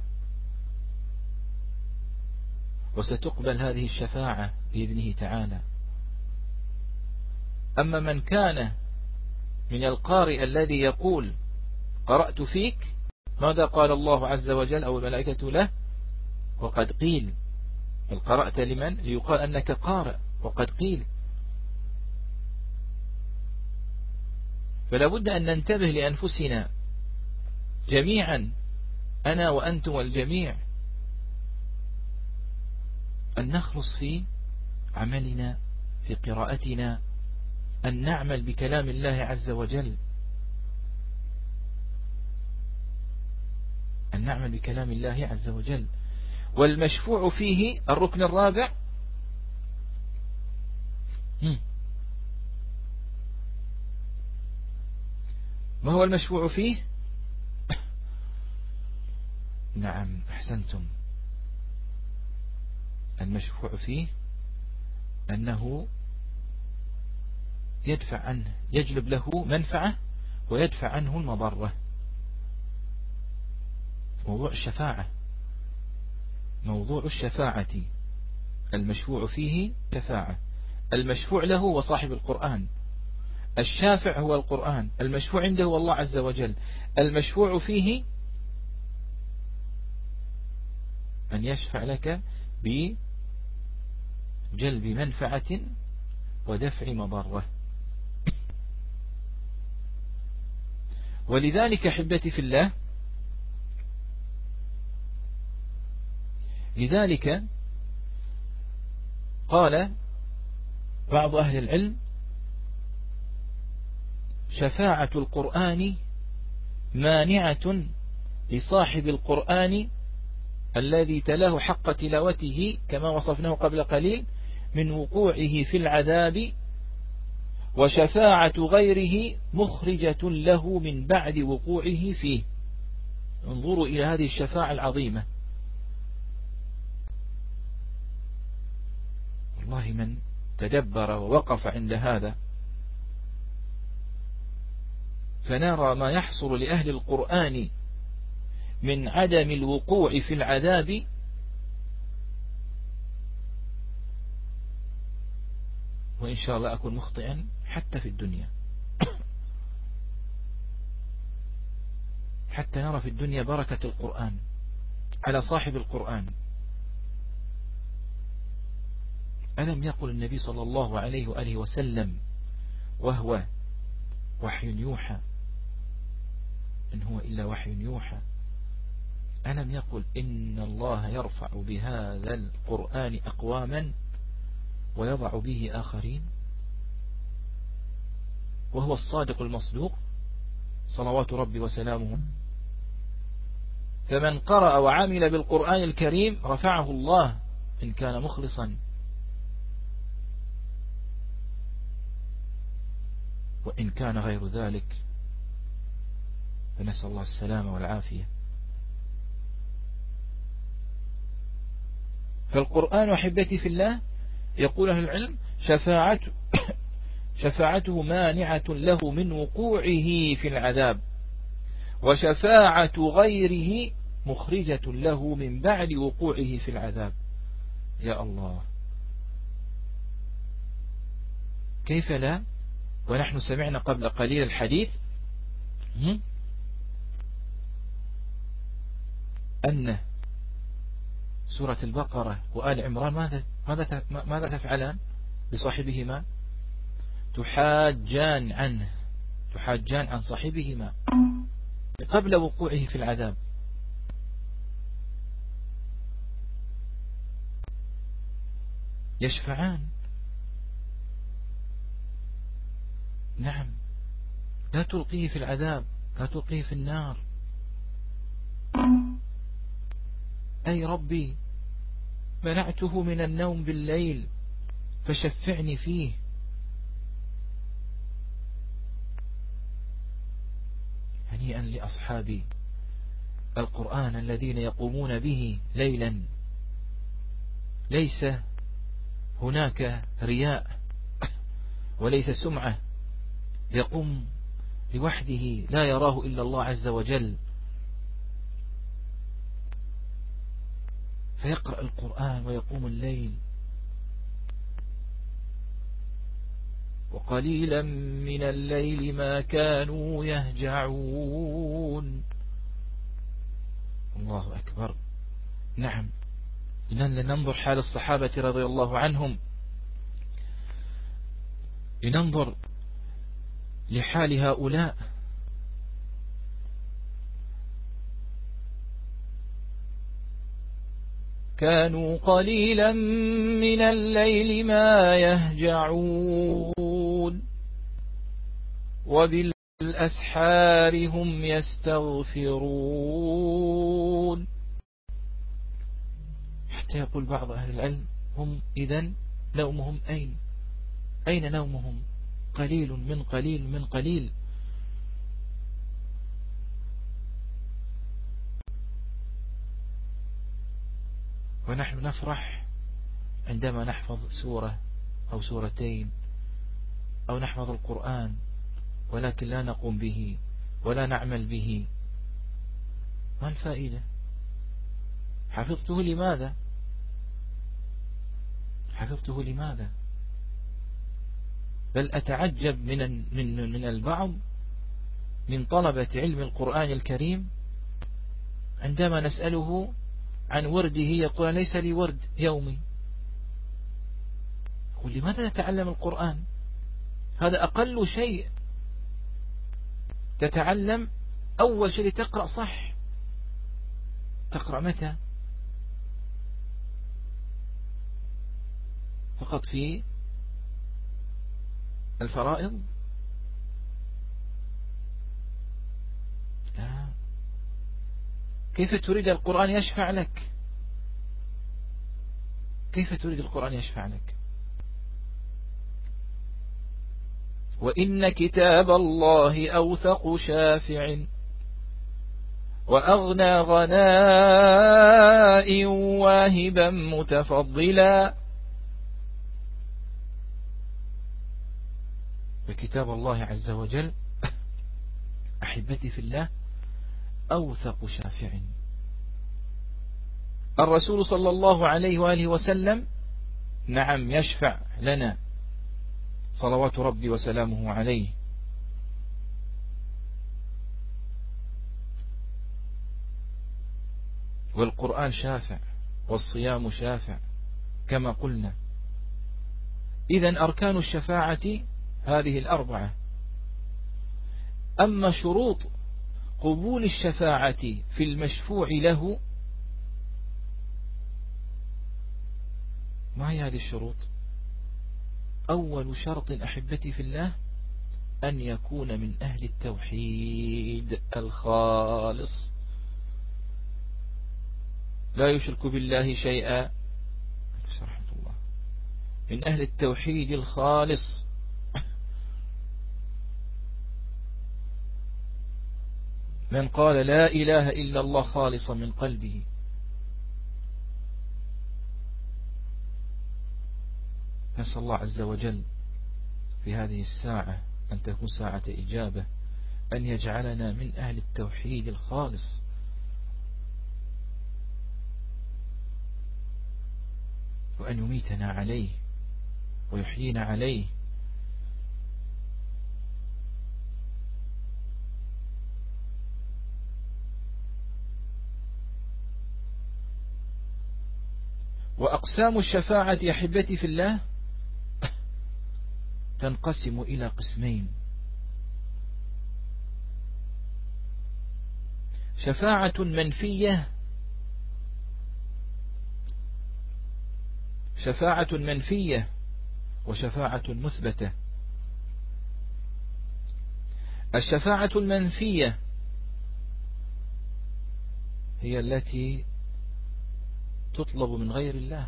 وستقبل هذه الشفاعة بإذنه تعالى. أما من كان من القارئ الذي يقول قرأت فيك، ماذا قال الله عز وجل أو الملائكة له؟ وقد قيل. قرأت لمن؟ ليقال أنك قارئ، وقد قيل. فلا بد أن ننتبه لأنفسنا جميعا، أنا وأنتم والجميع، أن نخلص في عملنا، في قراءتنا، أن نعمل بكلام الله عز وجل، أن نعمل بكلام الله عز وجل. والمشفوع فيه الركن الرابع، ما هو المشفوع فيه؟ نعم، أحسنتم. المشفوع فيه أنه يدفع عنه، يجلب له منفعة ويدفع عنه المضرة. موضوع الشفاعة المشفوع فيه شفاعة. المشفوع له هو صاحب القرآن، الشافع هو القرآن، المشفوع عنده هو الله عز وجل. المشفوع فيه أن يشفع لك بجلب منفعة ودفع مضرة. ولذلك أحبتي في الله، لذلك قال بعض أهل العلم: شفاعة القرآن مانعة لصاحب القرآن الذي تلاه حق تلاوته كما وصفناه قبل قليل من وقوعه في العذاب، وشفاعة غيره مخرجة له من بعد وقوعه فيه. انظروا إلى هذه الشفاعة العظيمة. والله من تدبر ووقف عند هذا فنرى ما يحصل لأهل القرآن من عدم الوقوع في العذاب، وإن شاء الله أكون مخطئا حتى في الدنيا، حتى نرى في الدنيا بركة القرآن على صاحب القرآن. ألم يقل النبي صلى الله عليه وآله وسلم وهو وحي يوحى، إن هو إلا وحي يوحى، ألم يقل إن الله يرفع بهذا القرآن أقواما ويضع به آخرين؟ وهو الصادق المصدوق صلوات ربي وسلامه. فمن قرأ وعمل بالقرآن الكريم رفعه الله إن كان مخلصا، وإن كان غير ذلك فنسأل الله السلامة والعافية. فالقرآن أحبتي في الله يقول أهل العلم شفاعته مانعة له من وقوعه في العذاب، وشفاعة غيره مخرجة له من بعد وقوعه في العذاب. يا الله، كيف لا؟ ونحن سمعنا قبل قليل الحديث أن سورة البقرة وآل عمران ماذا تفعلان بصاحبهما؟ تحاجان عن صاحبهما قبل وقوعه في العذاب. يشفعان، نعم، لا تلقيه في العذاب، لا تلقيه في النار. أي ربي، منعته من النوم بالليل فشفعني فيه. هنيئا لأصحاب القرآن الذين يقومون به ليلا، ليس هناك رياء وليس سمعة، يقوم لوحده لا يراه إلا الله عز وجل، فيقرأ القرآن ويقوم الليل. وقليلا من الليل ما كانوا يهجعون. الله أكبر. نعم، لننظر حال الصحابة رضي الله عنهم، لننظر لحال هؤلاء. كانوا قليلا من الليل ما يهجعون وبالأسحار هم يستغفرون. حتى يقول بعض أهل العلم هم إذن نومهم أين نومهم؟ قليل من قليل من قليل. ونحن نفرح عندما نحفظ سورة أو سورتين أو نحفظ القرآن، ولكن لا نقوم به ولا نعمل به. ما الفائدة؟ حفظته لماذا؟ حفظته لماذا؟ بل أتعجب من البعض من طلبة علم القرآن الكريم عندما نسأله عن ورده يقول ليس لي ورد يومي. يقول لماذا تتعلم القرآن؟ هذا أقل شيء تتعلم. أول شيء تقرأ صح. تقرأ متى؟ فقط في الفرائض؟ لا. كيف تريد القرآن يشفع لك؟ كيف تريد القرآن يشفع لك؟ وإن كتاب الله أوثق شافع وأغنى غناء واهبا متفضلا. فكتاب الله عز وجل أحبتي في الله أوثق شافع. الرسول صلى الله عليه وآله وسلم نعم يشفع لنا صلوات ربي وسلامه عليه. والقرآن شافع والصيام شافع كما قلنا. إذن أركان الشفاعة هذه الأربعة. أما شروط قبول الشفاعة في المشفوع له، ما هي هذه الشروط؟ أول شرط أحبتي في الله أن يكون من أهل التوحيد الخالص، لا يشرك بالله شيئا، رحمة الله، من أهل التوحيد الخالص. من قال لا إله إلا الله خالصا من قلبه. نسأل الله عز وجل في هذه الساعة أن تكون ساعة إجابة، أن يجعلنا من أهل التوحيد الخالص، وأن يميتنا عليه ويحيينا عليه. وأقسام الشفاعة يا أحبتي في الله تنقسم إلى قسمين: شفاعة منفية وشفاعة مثبتة. الشفاعة المنفية هي التي تطلب من غير الله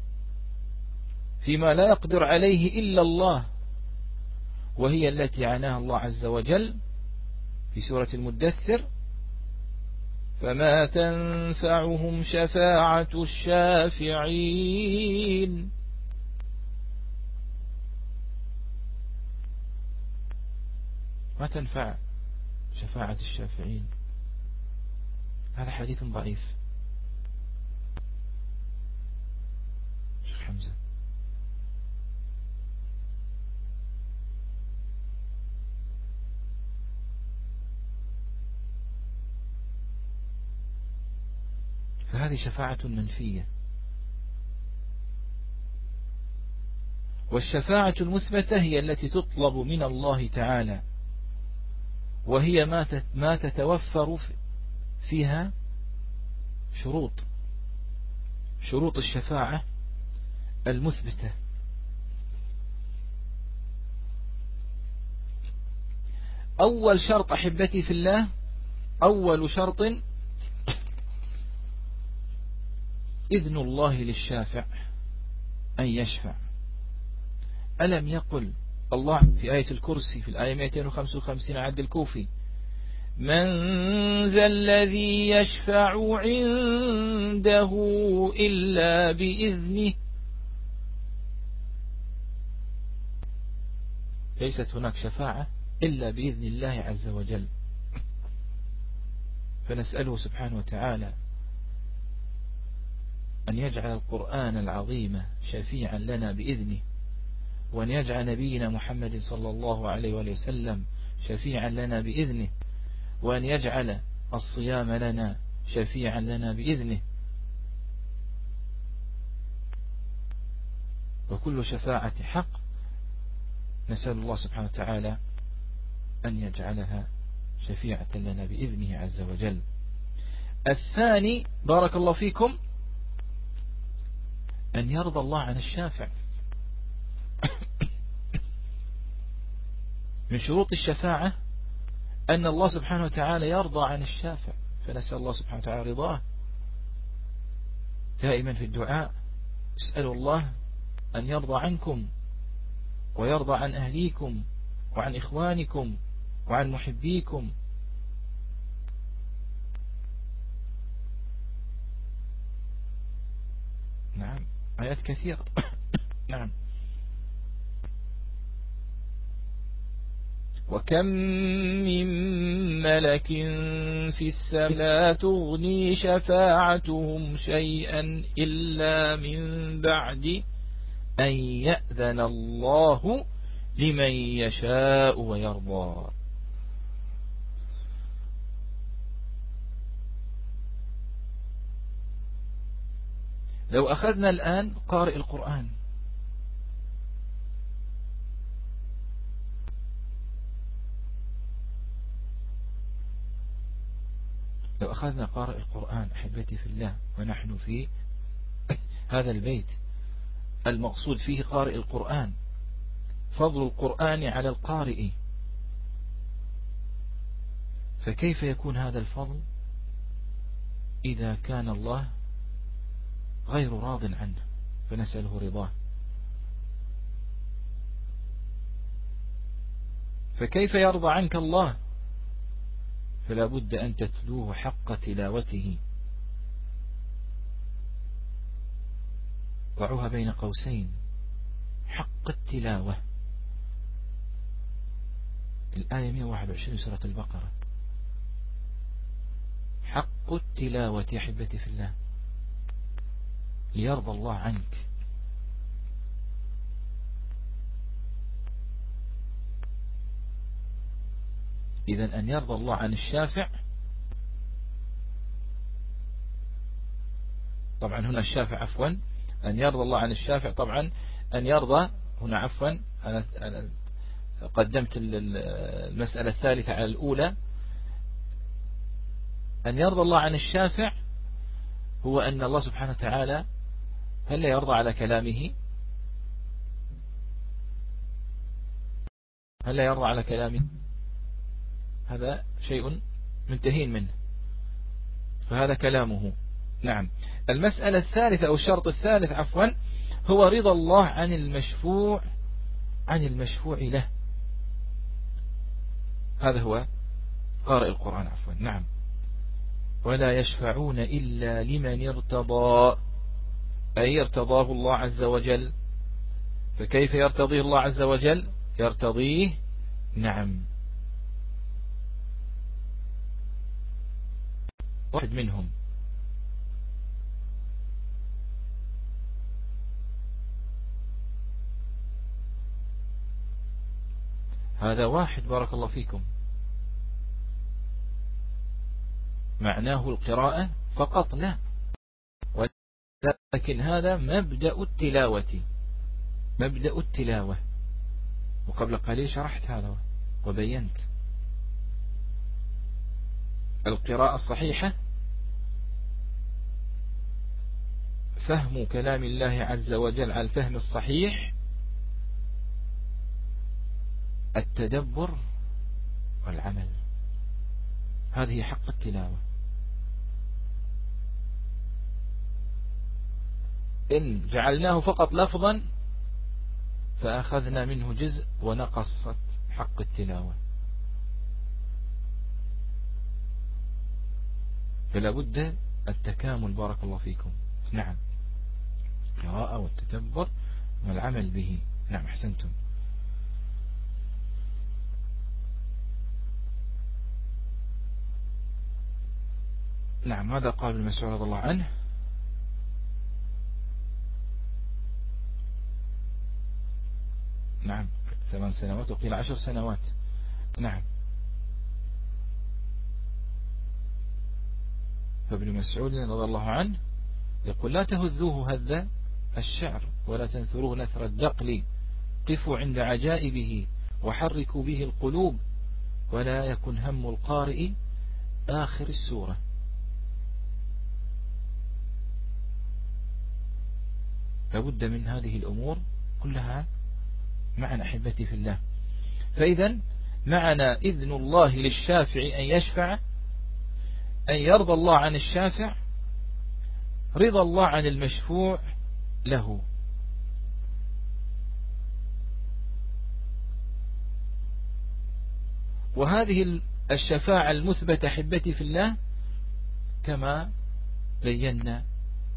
فيما لا يقدر عليه إلا الله، وهي التي عناها الله عز وجل في سورة المدثر: فما تنفعهم شفاعة الشافعين. ما تنفع شفاعة الشافعين، هذا حديث ضعيف. شيخ حمزة، فهذه شفاعة منفية. والشفاعة المثبتة هي التي تطلب من الله تعالى، وهي ما تتوفر فيها شروط الشفاعة المثبتة. أول شرط أحبتي في الله، أول شرط إذن الله للشافع أن يشفع. ألم يقل الله في آية الكرسي في الآية 255 عند الكوفي: من ذا الذي يشفع عنده إلا بإذنه. ليست هناك شفاعة إلا بإذن الله عز وجل. فنسأله سبحانه وتعالى أن يجعل القرآن العظيم شفيعا لنا بإذنه، وأن يجعل نبينا محمد صلى الله عليه وسلم شفيعا لنا بإذنه، وأن يجعل الصيام لنا شفيعا لنا بإذنه. وكل شفاعة حق نسأل الله سبحانه وتعالى أن يجعلها شفيعة لنا بإذنه عز وجل. الثاني بارك الله فيكم أن يرضى الله عن الشافع. من شروط الشفاعة أن الله سبحانه وتعالى يرضى عن الشافع، فنسأل الله سبحانه وتعالى رضاه دائما في الدعاء. اسألوا الله أن يرضى عنكم ويرضى عن أهليكم وعن إخوانكم وعن محبيكم. نعم، آيات كثيرة. نعم. وكم من ملك في السماء لا تغني شفاعتهم شيئا إلا من بعد أن يأذن الله لمن يشاء ويرضى. لو أخذنا الآن قارئ القرآن، لو أخذنا قارئ القرآن أحبتي في الله، ونحن في هذا البيت المقصود فيه قارئ القرآن، فضل القرآن على القارئ، فكيف يكون هذا الفضل إذا كان الله غير راض عنه؟ فنسأله رضاه. فكيف يرضى عنك الله؟ فلا بد أن تتلوه حق تلاوته. ضعوها بين قوسين: حق التلاوة. الآية 121 سورة البقرة. حق التلاوة يا أحبتي في الله ليرضى الله عنك. إذن أن يرضى الله عن الشافع، طبعا هنا الشافع عفوا، أن يرضى الله عن الشافع، طبعا أن يرضى هنا عفوا أنا قدمت المسألة الثالثة على الأولى. أن يرضى الله عن الشافع هو أن الله سبحانه وتعالى هل يرضى على كلامه؟ هل يرضى على كلامه؟ هذا شيء منتهين منه، فهذا كلامه. نعم. المسألة الثالثة أو الشرط الثالث عفوا هو رضا الله عن المشفوع له. هذا هو قارئ القرآن عفوا. نعم. ولا يشفعون إلا لمن ارتضى، أي ارتضاه الله عز وجل. فكيف يرتضيه الله عز وجل؟ يرتضيه نعم واحد منهم. هذا واحد بارك الله فيكم، معناه القراءة فقط لا، ولكن هذا مبدأ التلاوة، وقبل قليل شرحت هذا وبينت. القراءة الصحيحة فهم كلام الله عز وجل على الفهم الصحيح، التدبر والعمل، هذه حق التلاوة. إن جعلناه فقط لفظا فأخذنا منه جزء ونقصت حق التلاوة. فلا بد التكامل بارك الله فيكم. نعم، قراءة والتدبر والعمل به. نعم أحسنتم. نعم هذا قال ابن مسعود رضي الله عنه. نعم 8 سنوات وقيل 10 سنوات. نعم. فابن مسعود رضي الله عنه يقول لا تهذوه هذا الشعر ولا تنثروه نثر الدقل، قفوا عند عجائبه وحركوا به القلوب، ولا يكن هم القارئ آخر السورة. لابد من هذه الأمور كلها معنا أحبتي في الله. فإذا معنا إذن الله للشافع أن يشفع، أن يرضى الله عن الشافع، رضا الله عن المشفوع له. وهذه الشفاعة المثبتة أحبتي في الله كما بينا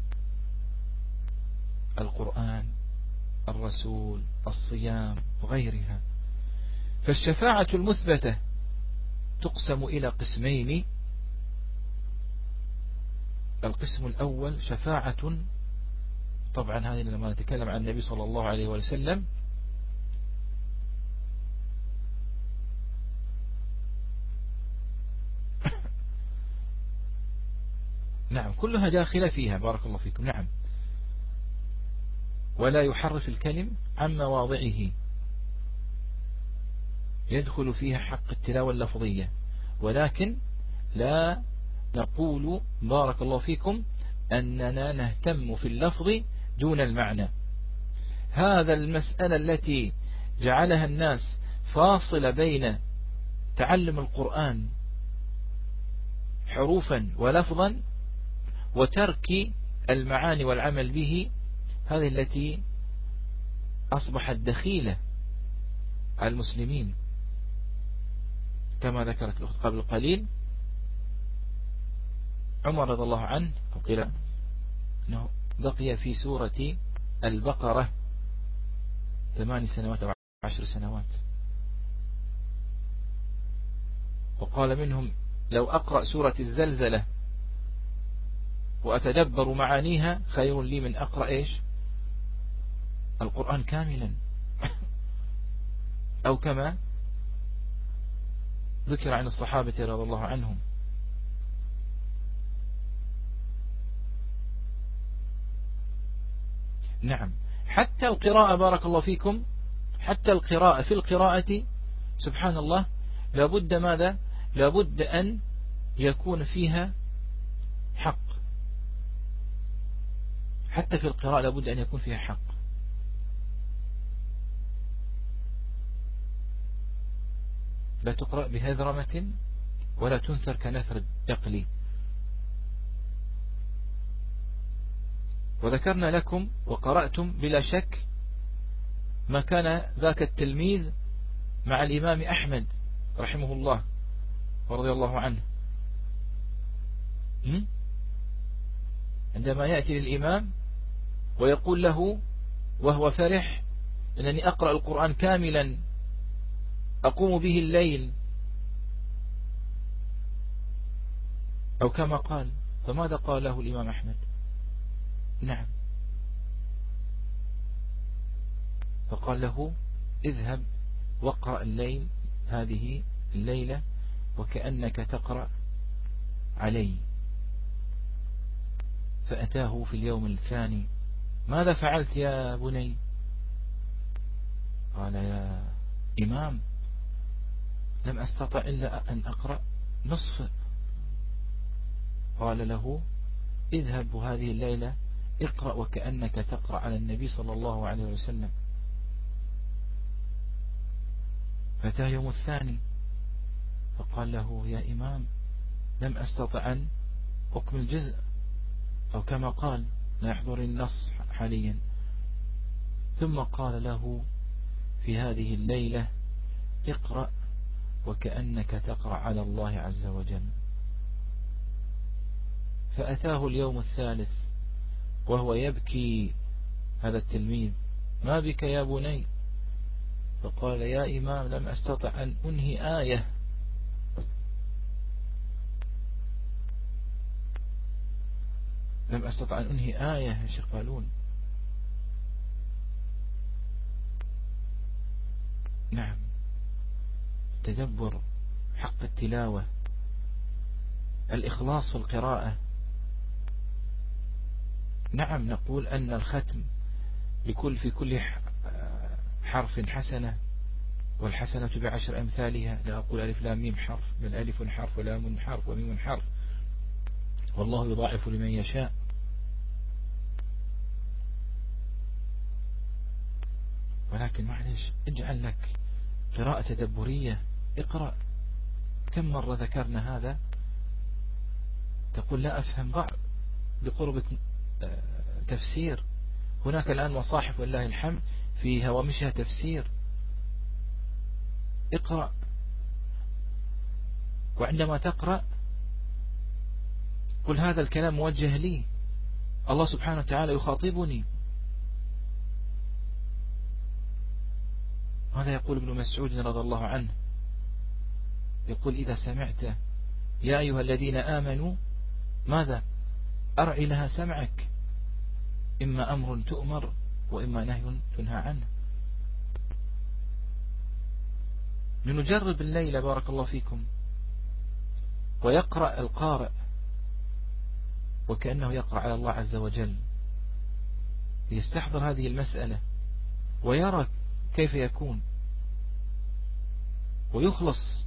القرآن، الرسول، الصيام وغيرها. فالشفاعة المثبتة تقسم إلى قسمين. القسم الأول شفاعة، طبعا هذه لما نتكلم عن النبي صلى الله عليه وسلم نعم كلها داخلة فيها بارك الله فيكم. نعم. ولا يحرف الكلم عن مواضعه، يدخل فيها حق التلاوة اللفظية، ولكن لا نقول بارك الله فيكم أننا نهتم في اللفظ دون المعنى. هذا المسألة التي جعلها الناس فاصلة بين تعلم القرآن حروفا ولفظا وترك المعاني والعمل به، هذه التي أصبحت دخيلة على المسلمين. كما ذكرت الأخت قبل قليل، عمر رضي الله عنه قيل أنه بقي في سورة البقرة 8 سنوات أو 10 سنوات. وقال منهم لو أقرأ سورة الزلزلة وأتدبر معانيها خير لي من أقرأ إيش القرآن كاملا. أو كما ذكر عن الصحابة رضي الله عنهم. نعم، حتى القراءة بارك الله فيكم، حتى القراءة في القراءة سبحان الله لابد ماذا؟ لابد أن يكون فيها حق. حتى في القراءة لابد أن يكون فيها حق. لا تقرأ بهذرمة ولا تنثر كنثر الدقل. وذكرنا لكم وقرأتم بلا شك ما كان ذاك التلميذ مع الإمام أحمد رحمه الله ورضي الله عنه، عندما يأتي للإمام ويقول له وهو فرح أنني أقرأ القرآن كاملا أقوم به الليل، أو كما قال، فماذا قال له الإمام أحمد؟ نعم، فقال له اذهب واقرأ الليل هذه الليلة وكأنك تقرأ علي. فأتاه في اليوم الثاني ماذا فعلت يا بني؟ قال يا إمام لم أستطع إلا أن أقرأ نصف. قال له اذهب هذه الليلة اقرأ وكأنك تقرأ على النبي صلى الله عليه وسلم. فأتاه يوم الثاني فقال له يا إمام لم أستطع أن أكمل جزء، أو كما قال لا يحضر النص حاليا. ثم قال له في هذه الليلة اقرأ وكأنك تقرأ على الله عز وجل. فأتاه اليوم الثالث وهو يبكي هذا التلميذ، ما بك يا بني؟ فقال يا إمام لم أستطع أن أنهي آية. لم أستطع أن أنهي آية يا شيخ قالون. نعم، تدبر حق التلاوة، الإخلاص في القراءة. نعم، نقول أن الختم في كل حرف حسنة، والحسنة بعشر أمثالها. لا أقول ألف لام ميم حرف، بل ألف حرف ولام حرف وميم حرف، والله يضاعف لمن يشاء. ولكن معلش اجعل لك قراءة تدبرية، اقرأ. كم مرة ذكرنا هذا؟ تقول لا أفهم، ضع بقرب تفسير. هناك الآن مصاحف والله الحمد في هوامشها تفسير، اقرأ. وعندما تقرأ قل هذا الكلام موجه لي، الله سبحانه وتعالى يخاطبني. هذا يقول ابن مسعود رضي الله عنه، يقول إذا سمعت يا أيها الذين آمنوا ماذا؟ أرعي لها سمعك، إما أمر تؤمر وإما نهي تنهى عنه. لنجرب الليلة بارك الله فيكم، ويقرأ القارئ وكأنه يقرأ على الله عز وجل، يستحضر هذه المسألة ويرى كيف يكون، ويخلص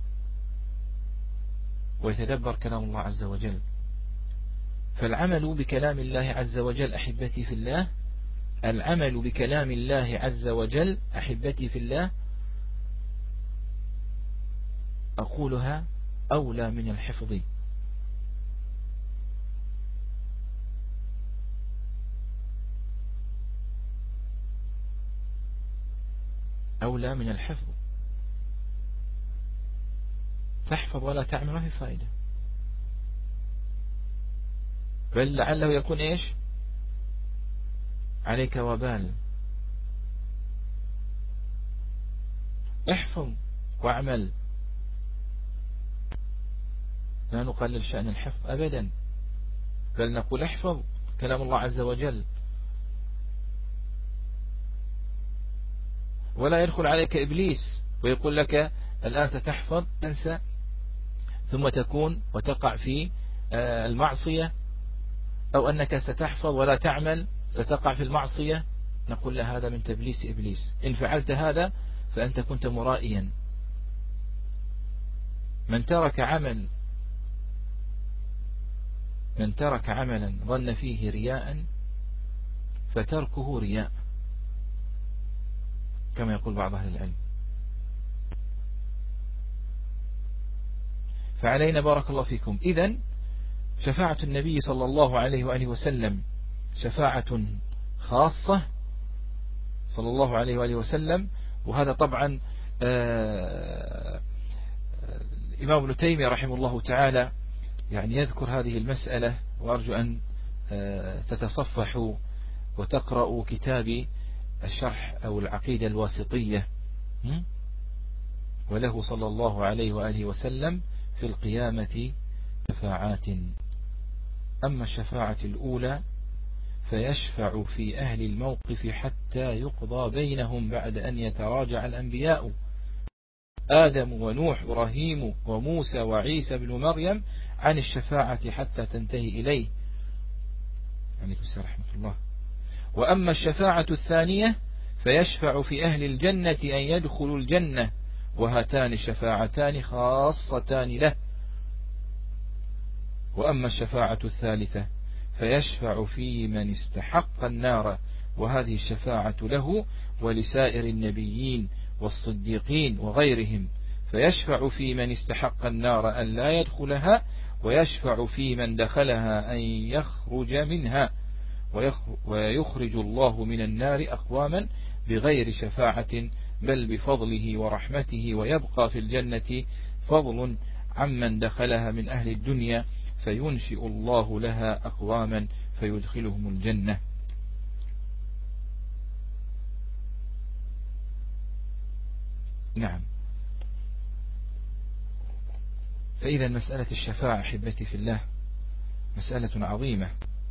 ويتدبر كلام الله عز وجل. فالعمل بكلام الله عز وجل أحبتي في الله، العمل بكلام الله عز وجل أحبتي في الله، أقولها أولى من الحفظ. أولى من الحفظ. تحفظ ولا تعمل ما في فائدة، بل لعله يكون إيش عليك وبال. احفظ واعمل. لا نقلل شأن الحفظ أبدا، بل نقول احفظ كلام الله عز وجل، ولا يدخل عليك إبليس ويقول لك الآن ستحفظ تنسى ثم تكون وتقع في المعصية، أو أنك ستحفظ ولا تعمل ستقع في المعصية. نقول له هذا من تبليس إبليس، إن فعلت هذا فأنت كنت مرائيا. من ترك عملا ظن فيه رياء فتركه رياء، كما يقول بعض أهل العلم. فعلينا بارك الله فيكم إذن شفاعة النبي صلى الله عليه وآله وسلم شفاعة خاصة صلى الله عليه وآله وسلم. وهذا طبعا الإمام ابن تيمية رحمه الله تعالى يعني يذكر هذه المسألة، وأرجو أن تتصفحوا وتقرأوا كتابي الشرح أو العقيدة الواسطية، وله صلى الله عليه وآله وسلم في القيامة شفاعات. أما الشفاعة الأولى فيشفع في أهل الموقف حتى يقضى بينهم بعد أن يتراجع الأنبياء آدم ونوح وإبراهيم وموسى وعيسى بن مريم عن الشفاعة حتى تنتهي إليه. عليكم السلام ورحمة الله. وأما الشفاعة الثانية فيشفع في أهل الجنة أن يدخلوا الجنة، وهاتان الشفاعتان خاصتان له. وأما الشفاعة الثالثة فيشفع في من استحق النار، وهذه الشفاعة له ولسائر النبيين والصديقين وغيرهم. فيشفع في من استحق النار أن لا يدخلها، ويشفع في من دخلها أن يخرج منها، ويخرج الله من النار أقواما بغير شفاعة بل بفضله ورحمته، ويبقى في الجنة فضل عمن دخلها من أهل الدنيا، فينشئ الله لها أقواما فيدخلهم الجنة. نعم. فإذا مسألة الشفاعة أحبتي في الله مسألة عظيمة،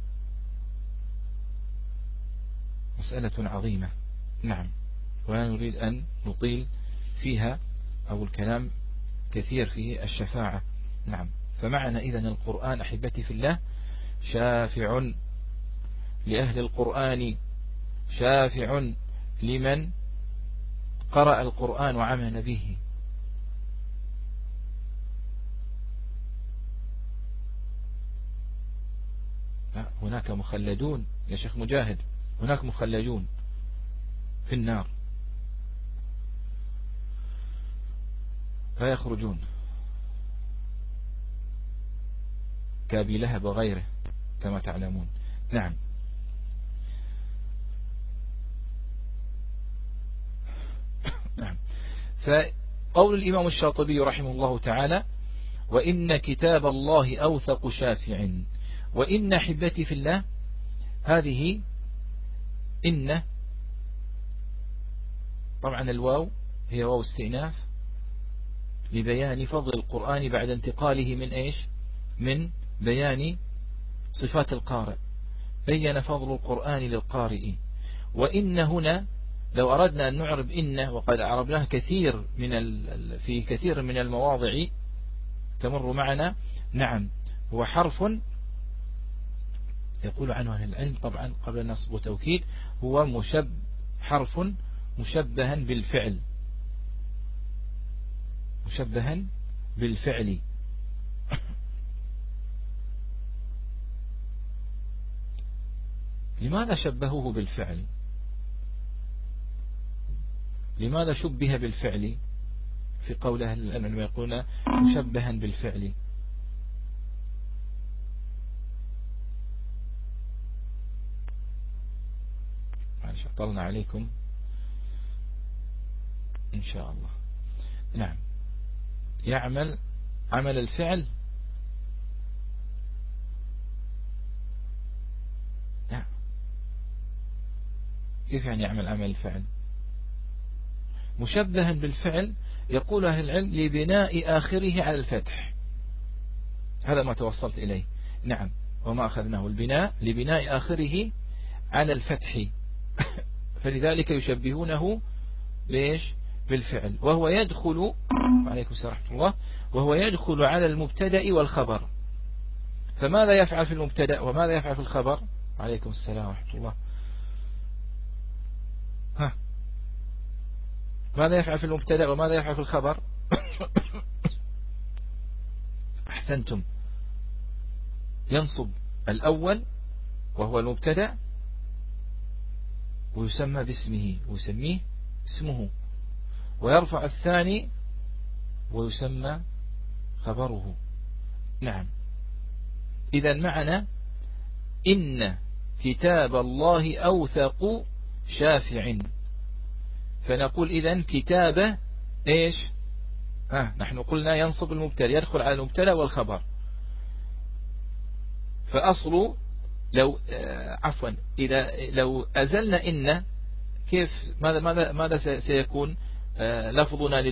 مسألة عظيمة. نعم. ولا نريد أن نطيل فيها أو الكلام كثير في الشفاعة. نعم. فمعنى إذن القرآن أحبتي في الله شافع لأهل القرآن، شافع لمن قرأ القرآن وعمل به. هناك مخلدون يا شيخ مجاهد، هناك مخلدون في النار لا يخرجون، كأبي لهب وغيره كما تعلمون. نعم. نعم. فقول الإمام الشاطبي رحمه الله تعالى: وإن كتاب الله أوثق شافع. وإن حبتي في الله هذه إن طبعا الواو هي واو استئناف لبيان فضل القرآن بعد انتقاله من إيش؟ من بيان صفات القارئ، بين فضل القرآن للقارئ. وإن هنا لو أردنا أن نعرب إن، وقد عربناه كثير في كثير من المواضع تمر معنا. نعم. هو حرف يقول عنه أهل العلم طبعا قبل نصب وتوكيد، هو حرف مشبها بالفعل، مشبها بالفعل. لماذا شبهوه بالفعل؟ لماذا شبه بالفعل في قول أهل العلم لما يقولون مشبها بالفعل؟ معلش أطلنا عليكم إن شاء الله. نعم. يعمل عمل الفعل. نعم. كيف يعني يعمل عمل الفعل؟ مشبها بالفعل يقول أهل العلم لبناء آخره على الفتح، هذا ما توصلت إليه. نعم. وما أخذناه البناء لبناء آخره على الفتح فلذلك يشبهونه بإيش؟ بالفعل، وهو يدخل عليكم السلام ورحمة الله، وهو يدخل على المبتدأ والخبر. فماذا يفعل في المبتدأ وماذا يفعل في الخبر؟ عليكم السلام ورحمة الله. ماذا يفعل في المبتدأ وماذا يفعل في الخبر؟ أحسنتم. ينصب الأول وهو المبتدأ ويسمى باسمه ويسميه اسمه، ويرفع الثاني ويسمى خبره. نعم. إذا معنا إن كتاب الله أوثق شافع، فنقول إذن كتابة إيش؟ نحن قلنا ينصب المبتدأ، يدخل على المبتدأ والخبر. فأصل عفوا لو أزلنا إن كيف ماذا سيكون لفظنا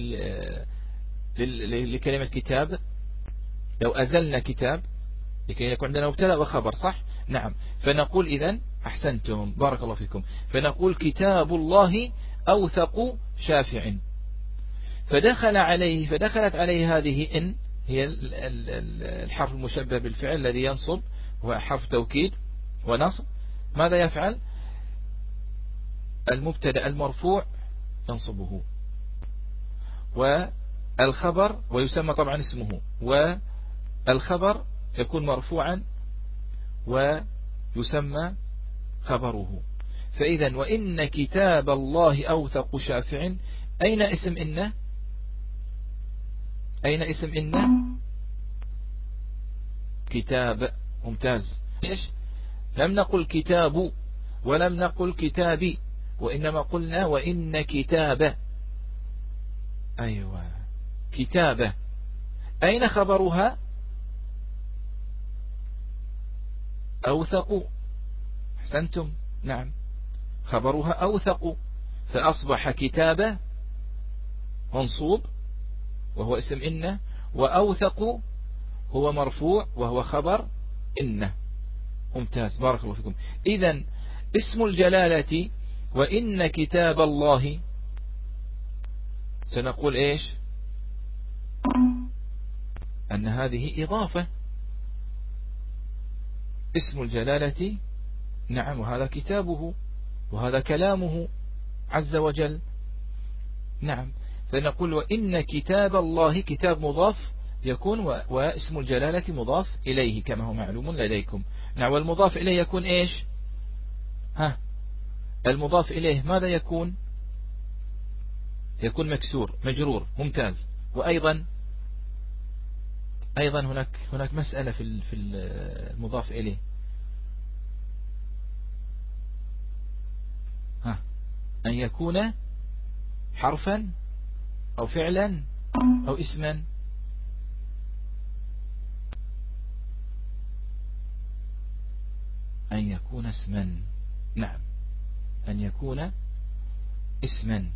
لكلمة كتاب؟ لو أزلنا كتاب لكي يكون عندنا مبتدأ وخبر، صح؟ نعم. فنقول إذن أحسنتم بارك الله فيكم، فنقول كتاب الله أوثق شافع. فدخلت عليه هذه إن، هي الحرف المشبه بالفعل الذي ينصب، وهو حرف توكيد ونصب. ماذا يفعل؟ المبتدأ المرفوع ينصبه، والخبر ويسمى طبعا اسمه، والخبر يكون مرفوعا ويسمى خبره. فإذا وإن كتاب الله أوثق شافع، أين اسم إن؟ أين اسم إن؟ كتاب. ممتاز. إيش؟ لم نقل كتاب ولم نقل كتابي، وإنما قلنا وإن كتاب. أيوة كتابة. أين خبرها؟ أوثق. أحسنتم. نعم خبرها أوثق، فأصبح كتابة منصوب وهو اسم إن، وأوثق هو مرفوع وهو خبر إن. ممتاز بارك الله فيكم. إذن اسم الجلالة وإن كتاب الله سنقول إيش؟ أن هذه إضافة. اسم الجلالة نعم، وهذا كتابه وهذا كلامه عز وجل. نعم. فنقول وإن كتاب الله، كتاب مضاف يكون، واسم الجلالة مضاف إليه كما هو معلوم لديكم. نعم. والمضاف إليه يكون إيش؟ المضاف إليه ماذا يكون؟ يكون مكسور مجرور. ممتاز. وأيضا هناك مسألة في المضاف إليه، أن يكون حرفا أو فعلا أو اسما. أن يكون اسما. نعم أن يكون اسما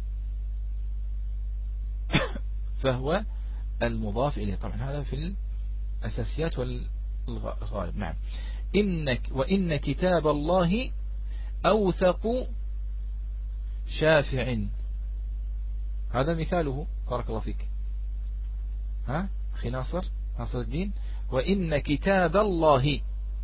فهو المضاف إليه. طبعا هذا في الأساسيات والغالب. نعم. وإن كتاب الله أوثق شافع، هذا مثاله. بارك الله فيك. أخي ناصر الدين. وإن كتاب الله.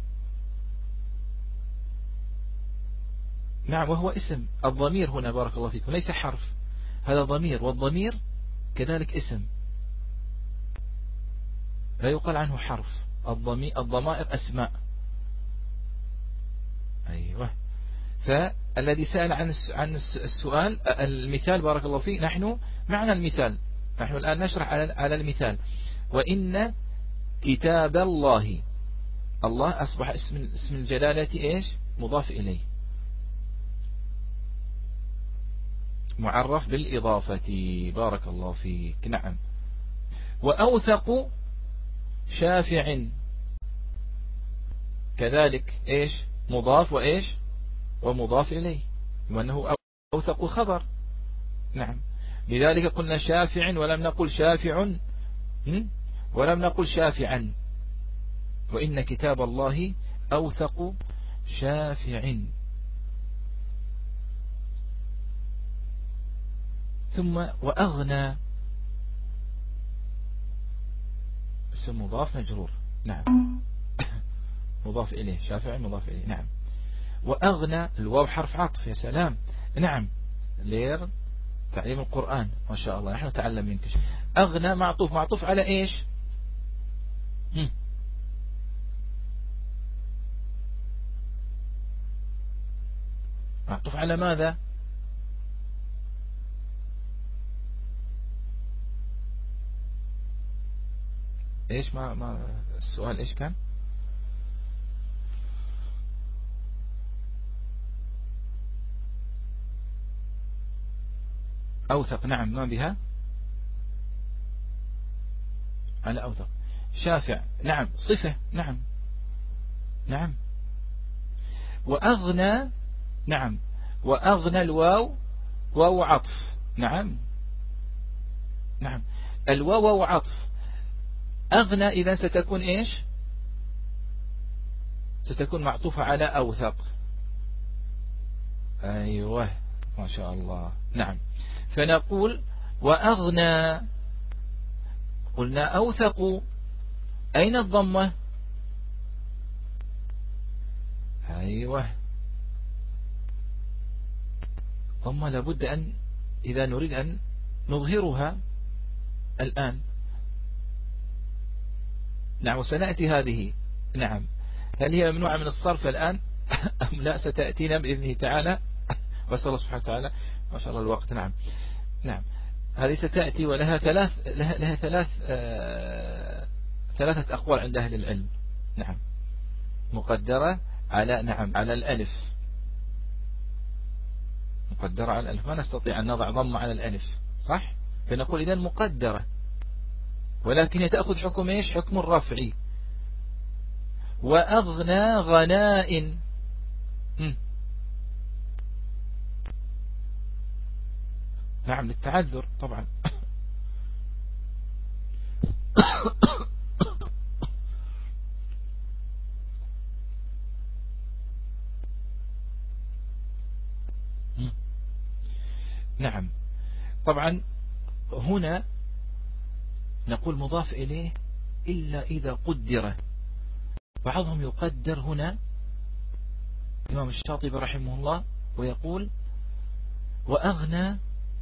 نعم. وهو اسم. الضمير هنا بارك الله فيكم ليس حرف، هذا ضمير، والضمير كذلك اسم لا يقال عنه حرف. الضمائر أسماء. أيوة. فالذي سأل عن السؤال المثال بارك الله فيه، نحن معنا المثال، نحن الآن نشرح على المثال. وإن كتاب الله، الله أصبح اسم الجلالة إيش؟ مضاف إليه معرف بالإضافة. بارك الله فيك. نعم. وأوثق شافع كذلك إيش؟ مضاف وإيش؟ ومضاف إليه، وأنه أوثق خبر. نعم. لذلك قلنا شافع ولم نقل شافع ولم نقل شافعا. وإن كتاب الله أوثق شافع. ثم وأغنى اسم مضاف مجرور. نعم مضاف إليه، شافع مضاف إليه. نعم. وأغنى الواو حرف عطف. يا سلام. نعم لير تعليم القرآن ما شاء الله، نحن نتعلم منك. أغنى معطوف على إيش؟ معطوف على ماذا؟ إيش ما السؤال إيش كان؟ أوثق. نعم ما بها على أوثق. شافع. نعم صفة. نعم. وأغنى. نعم وأغنى الواو واو عطف. نعم الواو واو عطف. أغنى إذا ستكون إيش؟ ستكون معطوفة على أوثق. أيوة ما شاء الله. نعم فنقول وأغنى. قلنا أوثق، أين الضمة؟ أيوة ضمة لابد أن إذا نريد أن نظهرها الآن. نعم وسنأتي هذه. نعم هل هي ممنوعة من الصرف الآن أم لا؟ ستأتينا بإذنه تعالى وأسأل الله سبحانه وتعالى ما شاء الله الوقت. نعم هذه ستأتي ولها ثلاثة أقوال عند أهل العلم. نعم مقدرة على على الألف. مقدرة على الألف، ما نستطيع أن نضع ضمة على الألف صح؟ فنقول إذن مقدرة، ولكن هي تأخذ حكم إيش؟ حكم الرفع. وأغنى غناء. نعم للتعذر طبعا. نعم طبعا هنا نقول مضاف إليه إلا إذا قدر. بعضهم يقدر هنا الإمام الشاطبي رحمه الله ويقول وأغنى.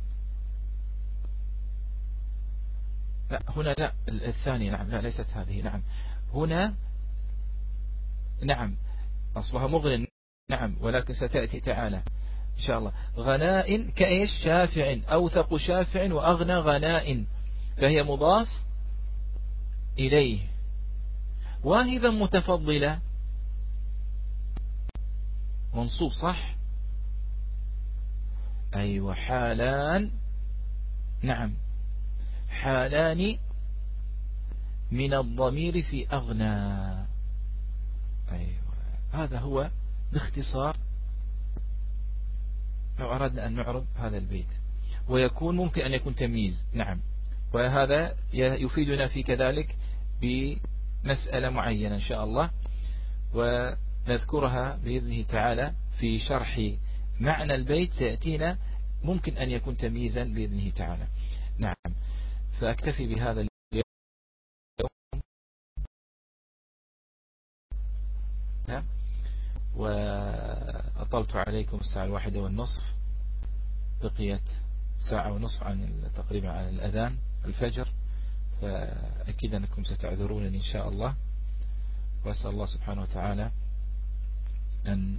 لا هنا لا الثانية. نعم لا ليست هذه. نعم هنا نعم أصلها مغن. نعم ولكن ستأتي تعالى إن شاء الله. غناء كإيش؟ شافع. أوثق شافع وأغنى غناء، فهي مضاف إليه. واهبا متفضلة منصوب صح. أيوة حالان. نعم حالان من الضمير في أغنى. أيوة هذا هو باختصار لو أردنا أن نعرب هذا البيت. ويكون ممكن أن يكون تمييز. نعم وهذا يفيدنا في كذلك بمسألة معينة إن شاء الله، ونذكرها بإذنه تعالى في شرح معنى البيت سيأتينا. ممكن أن يكون تمييزا بإذنه تعالى. نعم فأكتفي بهذا اليوم وأطلت عليكم الساعة 1:30. بقيت 1:30 عن تقريبا عن الأذان الفجر، فأكيد أنكم ستعذرونني إن شاء الله. وأسأل الله سبحانه وتعالى أن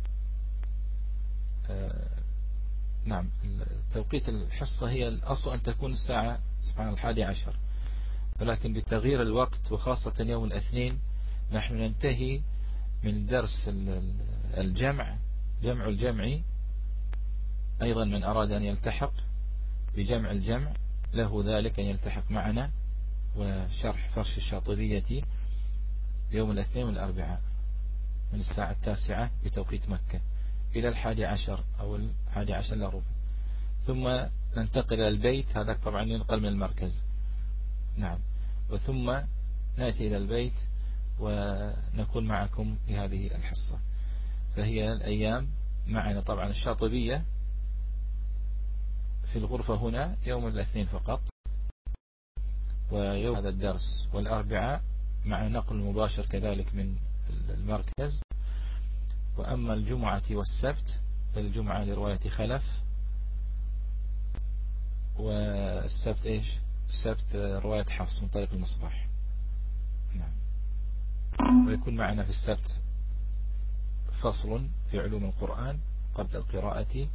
نعم توقيت الحصة هي الأصل أن تكون الساعة سبحان 11، ولكن بتغيير الوقت وخاصة يوم الاثنين نحن ننتهي من درس الجمع الجمعي. أيضا من أراد أن يلتحق بجمع الجمع له ذلك أن يلتحق معنا، وشرح فرش الشاطبية يوم الاثنين والأربعاء من الساعة 9 بتوقيت مكة إلى 11 أو 11:15، ثم ننتقل إلى البيت. هذا طبعا ينقل من المركز. نعم وثم نأتي إلى البيت ونكون معكم في هذه الحصة. فهي الأيام معنا طبعا الشاطبية في الغرفة هنا يوم الاثنين فقط، ويوم هذا الدرس والأربعاء مع نقل مباشر كذلك من المركز. وأما الجمعة والسبت فالجمعة لرواية خلف، والسبت إيش؟ السبت رواية حفص من طريق المصباح. نعم. ويكون معنا في السبت فصل في علوم القرآن قبل القراءة،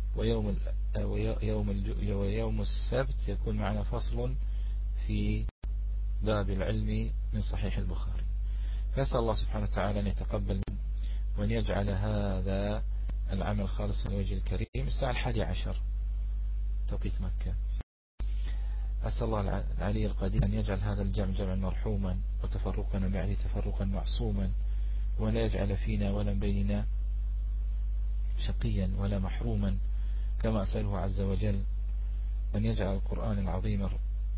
ويوم السبت يكون معنا فصل في باب العلم من صحيح البخاري. فأسأل الله سبحانه وتعالى أن يتقبل وأن يجعل هذا العمل خالصا لوجه الكريم. الساعة 11 توقيت مكة. أسأل الله العلي القدير أن يجعل هذا الجمع جمعا مرحوما، وتفرقنا بعده تفرقا معصوما، ولا يجعل فينا ولا بيننا شقيا ولا محروما، كما أسأله عز وجل أن يجعل القرآن العظيم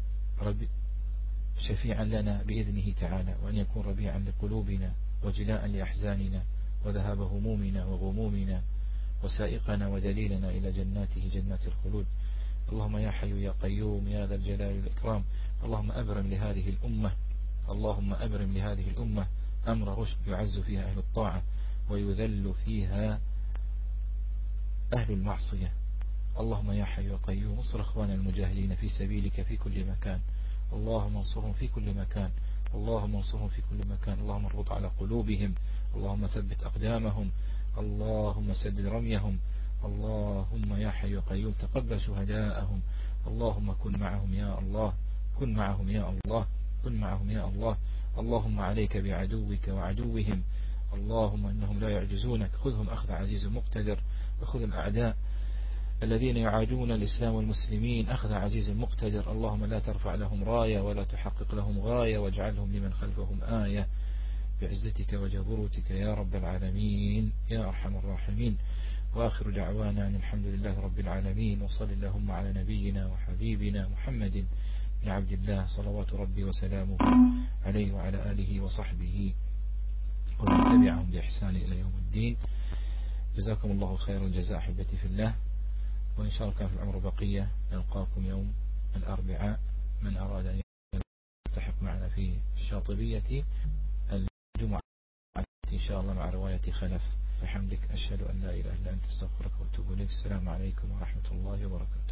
شفيعا لنا بإذنه تعالى، وأن يكون ربيعا لقلوبنا وجلاء لأحزاننا وذهاب همومنا وغمومنا وسائقنا ودليلنا إلى جناته جنات الخلود. اللهم يا حي يا قيوم يا ذا الجلال والإكرام، اللهم أبرم لهذه الأمة، اللهم أبرم لهذه الأمة أمر رشد يعز فيها أهل الطاعة ويذل فيها أهل المعصية. اللهم يا حي يا قيوم انصر اخواننا المجاهدين في سبيلك في كل مكان، اللهم انصرهم في كل مكان، اللهم انصرهم في كل مكان، اللهم اربط على قلوبهم، اللهم ثبت أقدامهم، اللهم سدد رميهم، اللهم يا حي يا قيوم تقبل شهداءهم، اللهم كن معهم يا الله، كن معهم يا الله، كن معهم يا الله. اللهم عليك بعدوك وعدوهم، اللهم إنهم لا يعجزونك، خذهم أخذ عزيز مقتدر، وخذ الأعداء الذين يعادون الإسلام والمسلمين أخذ عزيز مقتدر. اللهم لا ترفع لهم راية ولا تحقق لهم غاية، واجعلهم لمن خلفهم آية بعزتك وجبروتك يا رب العالمين يا أرحم الراحمين. وآخر دعوانا أن الحمد لله رب العالمين، وصل اللهم على نبينا وحبيبنا محمد بن عبد الله صلوات ربي وسلامه عليه وعلى آله وصحبه ومن تبعهم بإحسان إلى يوم الدين. جزاكم الله خير الجزاء أحبتي في الله، وإن شاء الله كان في العمر بقية نلقاكم يوم الأربعاء من أراد أن يلتحق معنا في الشاطبية الجمعة إن شاء الله مع رواية خلف. بحمدك أشهد أن لا إله إلا أنت استغفرك وأتوب إليك. السلام عليكم ورحمة الله وبركاته.